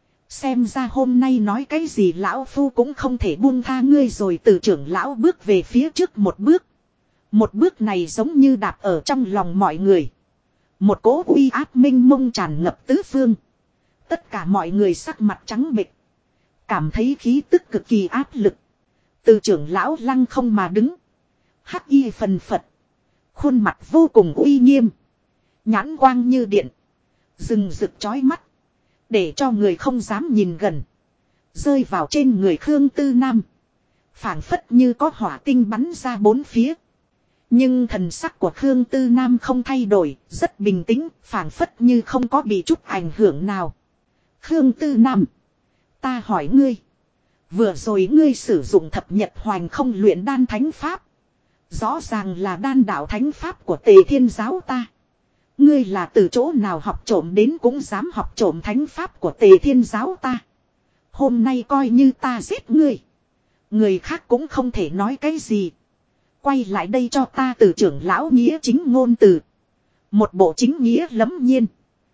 Xem ra hôm nay nói cái gì lão phu cũng không thể buông tha ngươi rồi. Từ trưởng lão bước về phía trước một bước. Một bước này giống như đạp ở trong lòng mọi người. Một cỗ uy áp minh mông tràn ngập tứ phương. Tất cả mọi người sắc mặt trắng bệch. Cảm thấy khí tức cực kỳ áp lực. Từ trưởng lão lăng không mà đứng. Hắc y phần phật. Khuôn mặt vô cùng uy nghiêm. Nhãn quang như điện. Rừng rực chói mắt. Để cho người không dám nhìn gần. Rơi vào trên người Khương Tư Nam. Phảng phất như có hỏa tinh bắn ra bốn phía. Nhưng thần sắc của Khương Tư Nam không thay đổi. Rất bình tĩnh. Phảng phất như không có bị chút ảnh hưởng nào. Khương Tư Nam. Ta hỏi ngươi. Vừa rồi ngươi sử dụng thập nhật hoành không luyện đan thánh pháp. Rõ ràng là đan đạo thánh pháp của Tề Thiên Giáo ta. Ngươi là từ chỗ nào học trộm đến cũng dám học trộm thánh pháp của Tề Thiên Giáo ta. Hôm nay coi như ta giết ngươi. Người khác cũng không thể nói cái gì. Quay lại đây cho ta. Từ trưởng lão nghĩa chính ngôn từ. Một bộ chính nghĩa lẫm nhiên.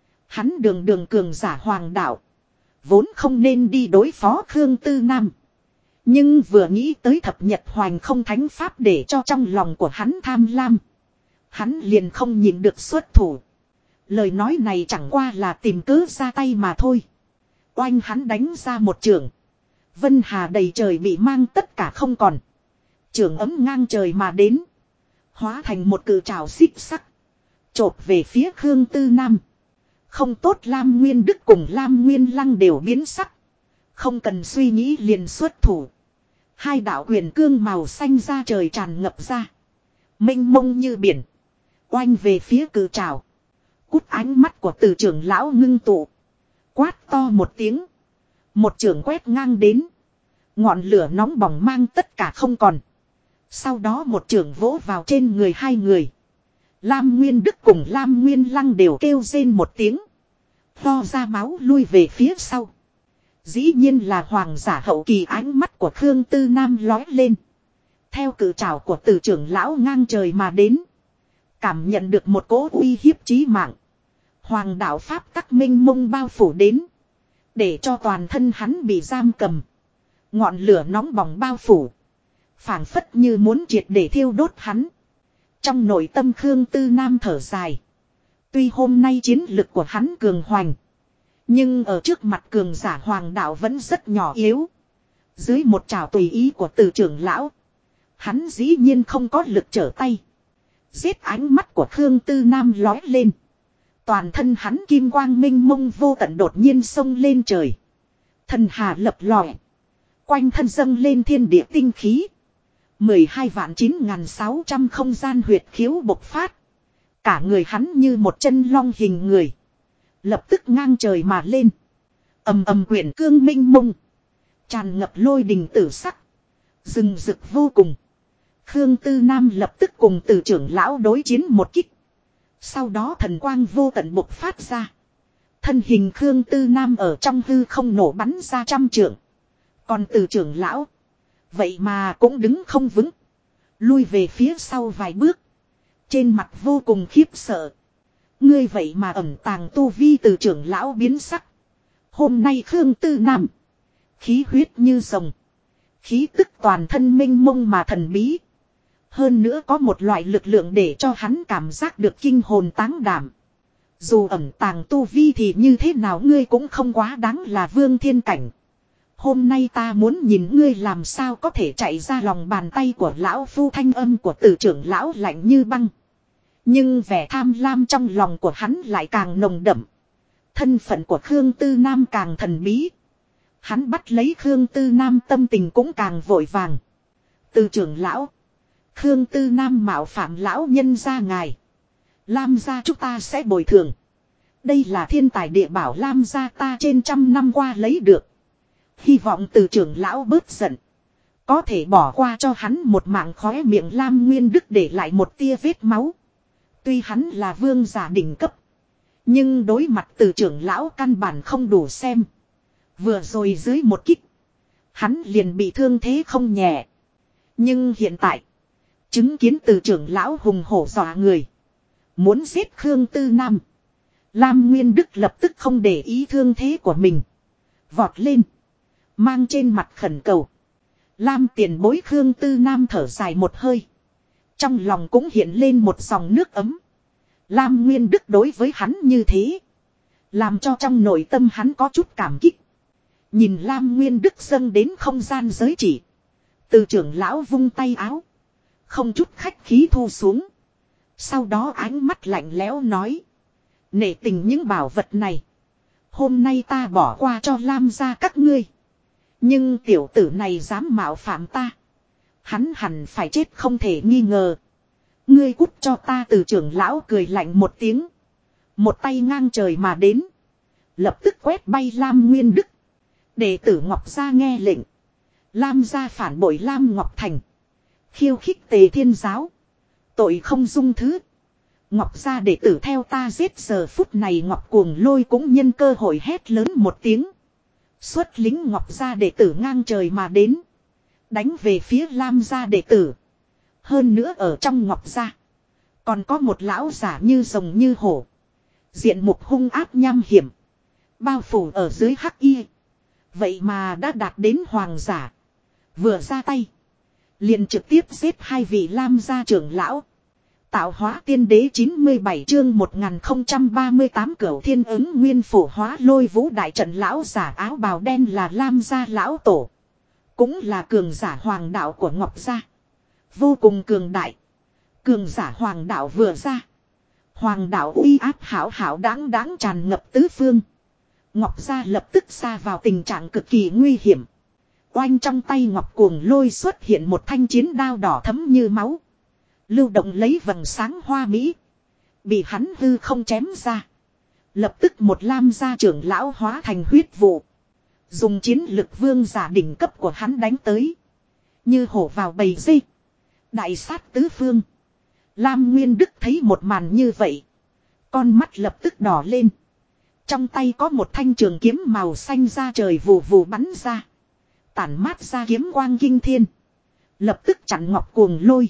Hắn đường cường giả hoàng đạo. Vốn không nên đi đối phó Khương Tư Nam. Nhưng vừa nghĩ tới thập nhật hoành không thánh pháp để cho trong lòng của hắn tham lam. Hắn liền không nhìn được xuất thủ. Lời nói này chẳng qua là tìm cớ ra tay mà thôi. Oanh hắn đánh ra một trường. Vân hà đầy trời bị mang tất cả không còn. Trường ấm ngang trời mà đến. Hóa thành một cự trảo xích sắc. Chộp về phía Khương Tư Nam. Không tốt. Lam Nguyên Đức cùng Lam Nguyên Lăng đều biến sắc. Không cần suy nghĩ liền xuất thủ. Hai đạo huyền cương màu xanh ra trời tràn ngập ra. Mênh mông như biển. Oanh về phía cự trảo. Cút. Ánh mắt của từ trưởng lão ngưng tụ. Quát to một tiếng. Một trường quét ngang đến. Ngọn lửa nóng bỏng mang tất cả không còn. Sau đó một trường vỗ vào trên người hai người. Lam Nguyên Đức cùng Lam Nguyên Lăng đều kêu rên một tiếng. Ho ra máu lui về phía sau. Dĩ nhiên là hoàng giả hậu kỳ, ánh mắt của Khương Tư Nam lói lên. Theo cử trảo của Từ trưởng lão ngang trời mà đến. Cảm nhận được một cỗ uy hiếp chí mạng. Hoàng đạo pháp tắc minh mông bao phủ đến. Để cho toàn thân hắn bị giam cầm. Ngọn lửa nóng bỏng bao phủ. Phảng phất như muốn triệt để thiêu đốt hắn. Trong nội tâm Khương Tư Nam thở dài. Tuy hôm nay chiến lực của hắn cường hoành. Nhưng ở trước mặt cường giả hoàng đạo vẫn rất nhỏ yếu. Dưới một trảo tùy ý của Từ trưởng lão. Hắn dĩ nhiên không có lực trở tay. Giết, ánh mắt của Khương Tư Nam lói lên. Toàn thân hắn kim quang minh mông vô tận đột nhiên xông lên trời. Thần hà lập lòe. Quanh thân dâng lên thiên địa tinh khí. 12.9600 không gian huyệt khiếu bộc phát. Cả người hắn như một chân long hình người. Lập tức ngang trời mà lên. Ầm ầm quyển cương minh mông. Tràn ngập lôi đình tử sắc. Rừng rực vô cùng. Khương Tư Nam lập tức cùng Từ trưởng lão đối chiến một kích. Sau đó thần quang vô tận bộc phát ra. Thân hình Khương Tư Nam ở trong hư không nổ bắn ra 100 trượng. Còn Từ trưởng lão, vậy mà cũng đứng không vững. Lui về phía sau vài bước. Trên mặt vô cùng khiếp sợ. Ngươi vậy mà ẩn tàng tu vi. Từ trưởng lão biến sắc. Hôm nay Khương Tư Nam, khí huyết như rồng. Khí tức toàn thân minh mông mà thần bí. Hơn nữa có một loại lực lượng để cho hắn cảm giác được kinh hồn táng đảm. Dù ẩn tàng tu vi thì như thế nào ngươi cũng không quá đáng là vương thiên cảnh. Hôm nay ta muốn nhìn ngươi làm sao có thể chạy ra lòng bàn tay của lão phu. Thanh âm của Từ trưởng lão lạnh như băng. Nhưng vẻ tham lam trong lòng của hắn lại càng nồng đậm. Thân phận của Khương Tư Nam càng thần bí. Hắn bắt lấy Khương Tư Nam tâm tình cũng càng vội vàng. Từ trưởng lão, Khương Tư Nam mạo phạm lão nhân gia ngài. Lam gia chúng ta sẽ bồi thường. Đây là thiên tài địa bảo Lam gia ta trên 100 năm qua lấy được. Hy vọng Từ trưởng lão bớt giận. Có thể bỏ qua cho hắn một mạng. Khóe miệng Lam Nguyên Đức để lại một tia vết máu. Tuy hắn là vương giả đỉnh cấp. Nhưng đối mặt Từ trưởng lão căn bản không đủ xem. Vừa rồi dưới một kích. Hắn liền bị thương thế không nhẹ. Nhưng hiện tại. Chứng kiến Từ trưởng lão hùng hổ dọa người. Muốn giết Khương Tư Nam. Lam Nguyên Đức lập tức không để ý thương thế của mình. Vọt lên. Mang trên mặt khẩn cầu. Lam tiền bối. Khương Tư Nam thở dài một hơi. Trong lòng cũng hiện lên một dòng nước ấm. Lam Nguyên Đức đối với hắn như thế. Làm cho trong nội tâm hắn có chút cảm kích. Nhìn Lam Nguyên Đức dâng đến không gian giới chỉ. Từ trưởng lão vung tay áo. Không chút khách khí thu xuống. Sau đó ánh mắt lạnh lẽo nói. Nể tình những bảo vật này. Hôm nay ta bỏ qua cho Lam gia các ngươi. Nhưng tiểu tử này dám mạo phạm ta. Hắn hẳn phải chết không thể nghi ngờ. Ngươi cút cho ta. Từ trưởng lão cười lạnh một tiếng. Một tay ngang trời mà đến. Lập tức quét bay Lam Nguyên Đức. Đệ tử Ngọc Gia nghe lệnh. Lam gia phản bội Lam Ngọc Thành. Khiêu khích Tề Thiên Giáo. Tội không dung thứ. Ngọc Gia đệ tử theo ta giết. Giờ phút này Ngọc Cuồng Lôi cũng nhân cơ hội hét lớn một tiếng. Xuất lính Ngọc Gia đệ tử ngang trời mà đến. Đánh về phía Lam gia đệ tử. Hơn nữa ở trong Ngọc Gia. Còn có một lão giả như rồng như hổ. Diện mục hung ác nham hiểm. Bao phủ ở dưới hắc y. Vậy mà đã đạt đến hoàng giả. Vừa ra tay. Liền trực tiếp giết hai vị Lam gia trưởng lão. Tạo hóa tiên đế 97 chương 1038 Cửu Thiên ứng nguyên phủ hóa lôi vũ đại trận. Lão giả áo bào đen là Lam gia lão tổ. Cũng là cường giả hoàng đạo của Ngọc Gia. Vô cùng cường đại. Cường giả hoàng đạo vừa ra. Hoàng đạo uy áp hảo hảo đáng đáng tràn ngập tứ phương. Ngọc Gia lập tức xa vào tình trạng cực kỳ nguy hiểm. Oanh, trong tay Ngọc Cuồng Lôi xuất hiện một thanh chiến đao đỏ thấm như máu. Lưu động lấy vầng sáng hoa mỹ. Bị hắn hư không chém ra. Lập tức một Lam gia trưởng lão hóa thành huyết vụ. Dùng chiến lực vương giả đỉnh cấp của hắn đánh tới. Như hổ vào bầy dê. Đại sát tứ phương. Lam Nguyên Đức thấy một màn như vậy. Con mắt lập tức đỏ lên. Trong tay có một thanh trường kiếm màu xanh ra trời vù vù bắn ra. Tản mát ra kiếm quang kinh thiên. Lập tức chặn Ngọc Cuồng Lôi.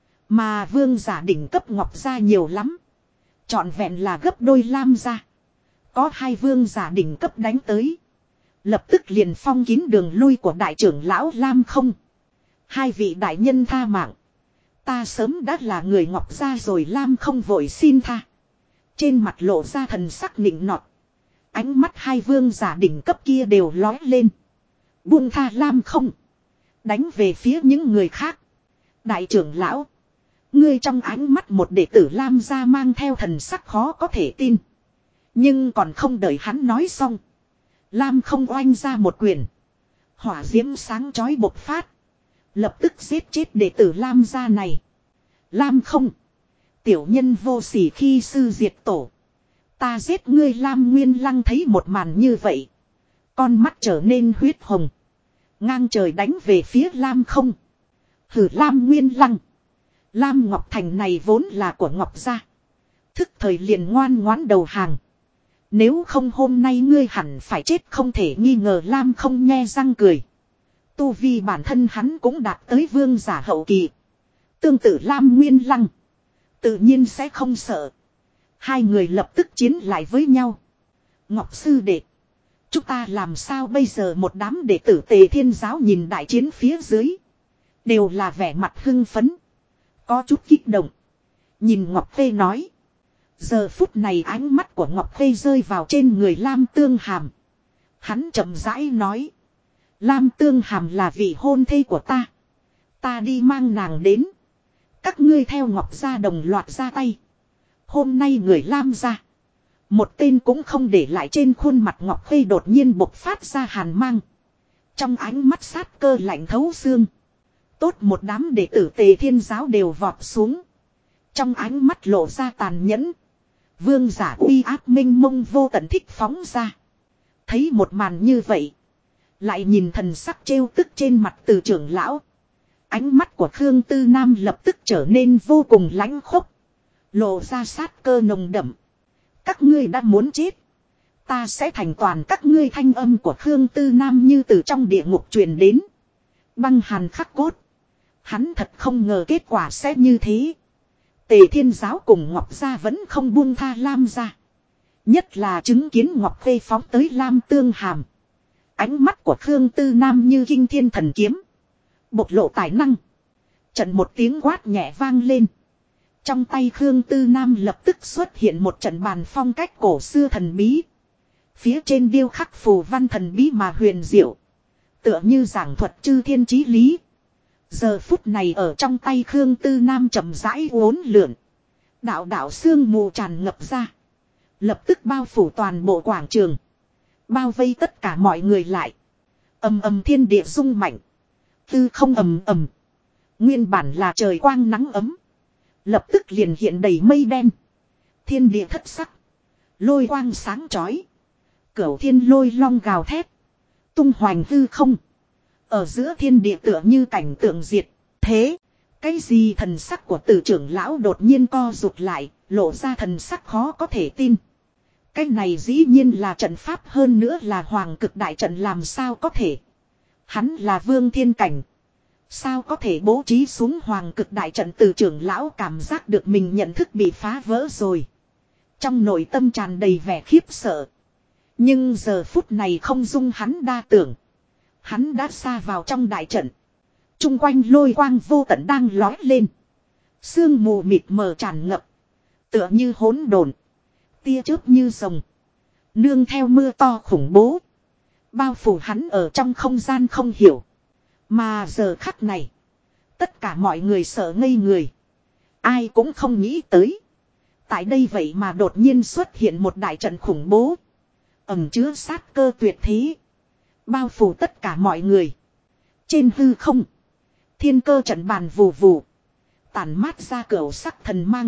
Mà vương giả đỉnh cấp Ngọc gia nhiều lắm. Trọn vẹn là gấp đôi Lam gia. Có hai vương giả đỉnh cấp đánh tới. Lập tức liền phong kín đường lui của đại trưởng lão Lam không. Hai vị đại nhân tha mạng. Ta sớm đã là người Ngọc gia rồi. Lam không vội xin tha. Trên mặt lộ ra thần sắc nịnh nọt. Ánh mắt hai vương giả đỉnh cấp kia đều lói lên. Buông tha Lam không. Đánh về phía những người khác. Đại trưởng lão. Ngươi trong ánh mắt một đệ tử Lam gia mang theo thần sắc khó có thể tin. Nhưng còn không đợi hắn nói xong. Lam không oanh ra một quyền. Hỏa diễm sáng chói bộc phát. Lập tức giết chết đệ tử Lam gia này. Lam không. Tiểu nhân vô sỉ khi sư diệt tổ. Ta giết ngươi. Lam Nguyên Lăng thấy một màn như vậy. Con mắt trở nên huyết hồng. Ngang trời đánh về phía Lam không. Hử Lam Nguyên Lăng. Lam Ngọc Thành này vốn là của Ngọc gia. Thức thời liền ngoan ngoãn đầu hàng. Nếu không hôm nay ngươi hẳn phải chết không thể nghi ngờ. Lam không nhe răng cười. Tu vi bản thân hắn cũng đạt tới vương giả hậu kỳ. Tương tự Lam Nguyên Lăng. Tự nhiên sẽ không sợ. Hai người lập tức chiến lại với nhau. Ngọc sư đệ. Chúng ta làm sao bây giờ? Một đám đệ tử Tề Thiên giáo nhìn đại chiến phía dưới. Đều là vẻ mặt hưng phấn. Có chút kích động. Nhìn Ngọc Khê nói. Giờ phút này ánh mắt của Ngọc Khê rơi vào trên người Lam Tương Hàm. Hắn chậm rãi nói. Lam Tương Hàm là vị hôn thê của ta. Ta đi mang nàng đến. Các ngươi theo Ngọc gia đồng loạt ra tay. Hôm nay người Lam gia. Một tên cũng không để lại. Trên khuôn mặt Ngọc Khê đột nhiên bộc phát ra hàn mang. Trong ánh mắt sát cơ lạnh thấu xương. Tốt một đám đệ tử Tề Thiên giáo đều vọt xuống. Trong ánh mắt lộ ra tàn nhẫn. Vương giả uy áp minh mông vô tận thích phóng ra. Thấy một màn như vậy. Lại nhìn thần sắc trêu tức trên mặt từ trưởng lão. Ánh mắt của Khương Tư Nam lập tức trở nên vô cùng lãnh khốc. Lộ ra sát cơ nồng đậm. Các ngươi đã muốn chết. Ta sẽ thành toàn các ngươi. Thanh âm của Khương Tư Nam như từ trong địa ngục truyền đến. Băng hàn khắc cốt. Hắn thật không ngờ kết quả sẽ như thế. Tề Thiên giáo cùng Ngọc gia vẫn không buông tha Lam gia. Nhất là chứng kiến Ngọc Khê phóng tới Lam Tương Hàm. Ánh mắt của Khương Tư Nam như kinh thiên thần kiếm. Bộc lộ tài năng. Trận một tiếng quát nhẹ vang lên. Trong tay Khương Tư Nam lập tức xuất hiện một trận bàn phong cách cổ xưa thần bí. Phía trên điêu khắc phù văn thần bí mà huyền diệu. Tựa như giảng thuật chư thiên chí lý. Giờ phút này ở trong tay Khương Tư Nam chậm rãi uốn lượn. Đạo đạo sương mù tràn ngập ra. Lập tức bao phủ toàn bộ quảng trường. Bao vây tất cả mọi người lại. Ầm ầm thiên địa rung mạnh. Tư không ầm ầm. Nguyên bản là trời quang nắng ấm. Lập tức liền hiện đầy mây đen. Thiên địa thất sắc. Lôi quang sáng chói. Cửu thiên lôi long gào thét. Tung hoành hư không. Ở giữa thiên địa tựa như cảnh tượng diệt. Thế. Cái gì? Thần sắc của tử trưởng lão đột nhiên co rụt lại. Lộ ra thần sắc khó có thể tin. Cái này dĩ nhiên là trận pháp, hơn nữa là hoàng cực đại trận. Làm sao có thể? Hắn là vương thiên cảnh. Sao có thể bố trí xuống hoàng cực đại trận? Tử trưởng lão cảm giác được mình nhận thức bị phá vỡ rồi. Trong nội tâm tràn đầy vẻ khiếp sợ. Nhưng giờ phút này không dung hắn đa tưởng. Hắn đã xa vào trong đại trận. Trung quanh lôi quang vô tận đang lói lên. Sương mù mịt mờ tràn ngập. Tựa như hỗn độn. Tia chớp như rồng. Nương theo mưa to khủng bố. Bao phủ hắn ở trong không gian không hiểu. Mà giờ khắc này. Tất cả mọi người sợ ngây người. Ai cũng không nghĩ tới. Tại đây vậy mà đột nhiên xuất hiện một đại trận khủng bố. Ẩn chứa sát cơ tuyệt thế. Bao phủ tất cả mọi người. Trên hư không. Thiên cơ trận bàn vù vù. Tản mát ra cửu sắc thần mang.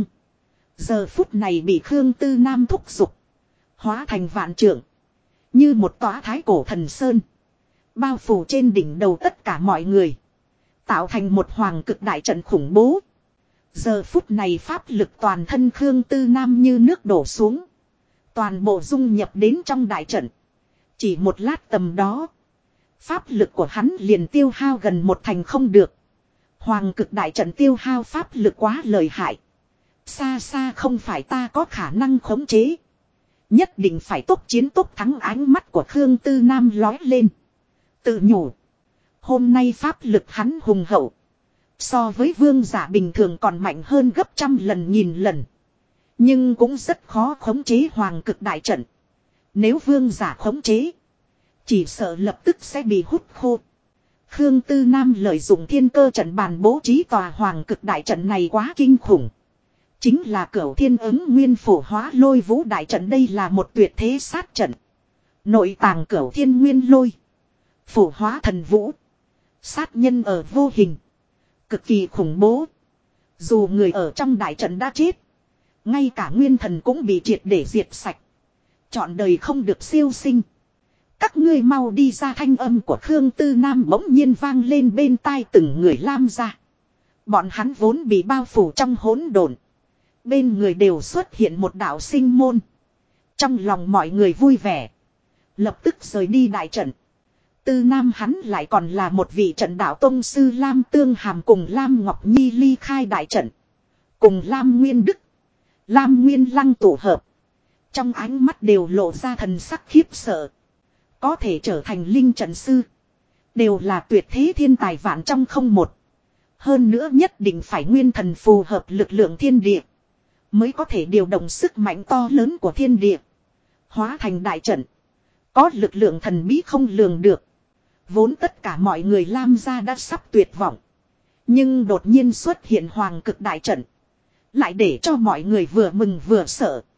Giờ phút này bị Khương Tư Nam thúc giục. Hóa thành vạn trượng. Như một tòa thái cổ thần sơn. Bao phủ trên đỉnh đầu tất cả mọi người. Tạo thành một hoàng cực đại trận khủng bố. Giờ phút này pháp lực toàn thân Khương Tư Nam như nước đổ xuống. Toàn bộ dung nhập đến trong đại trận. Chỉ một lát tầm đó. Pháp lực của hắn liền tiêu hao gần một thành không được. Hoàng cực đại trận tiêu hao pháp lực quá lợi hại. Xa xa không phải ta có khả năng khống chế. Nhất định phải tốc chiến tốc thắng, ánh mắt của Khương Tư Nam lói lên. Tự nhủ. Hôm nay pháp lực hắn hùng hậu. So với vương giả bình thường còn mạnh hơn gấp trăm lần nghìn lần. Nhưng cũng rất khó khống chế hoàng cực đại trận. Nếu vương giả khống chế. Chỉ sợ lập tức sẽ bị hút khô. Khương Tư Nam lợi dụng thiên cơ trận bàn bố trí tòa hoàng cực đại trận này quá kinh khủng. Chính là Cửu Thiên Ứng Nguyên Phổ Hóa Lôi Vũ đại trận, đây là một tuyệt thế sát trận. Nội tàng Cửu Thiên Nguyên Lôi. Phổ Hóa Thần Vũ. Sát nhân ở vô hình. Cực kỳ khủng bố. Dù người ở trong đại trận đã chết. Ngay cả nguyên thần cũng bị triệt để diệt sạch. Chọn đời không được siêu sinh. Các ngươi mau đi ra, thanh âm của Khương Tư Nam bỗng nhiên vang lên bên tai từng người Lam gia. Bọn hắn vốn bị bao phủ trong hỗn độn. Bên người đều xuất hiện một đạo sinh môn. Trong lòng mọi người vui vẻ. Lập tức rời đi đại trận. Tư Nam hắn lại còn là một vị trận đạo tông sư Lam Tương Hàm cùng Lam Ngọc Nhi ly khai đại trận. Cùng Lam Nguyên Đức, Lam Nguyên Lăng tụ hợp. Trong ánh mắt đều lộ ra thần sắc khiếp sợ. Có thể trở thành linh trận sư. Đều là tuyệt thế thiên tài vạn trong không một. Hơn nữa nhất định phải nguyên thần phù hợp lực lượng thiên địa. Mới có thể điều động sức mạnh to lớn của thiên địa. Hóa thành đại trận. Có lực lượng thần bí không lường được. Vốn tất cả mọi người Lam gia đã sắp tuyệt vọng. Nhưng đột nhiên xuất hiện hoàng cực đại trận. Lại để cho mọi người vừa mừng vừa sợ.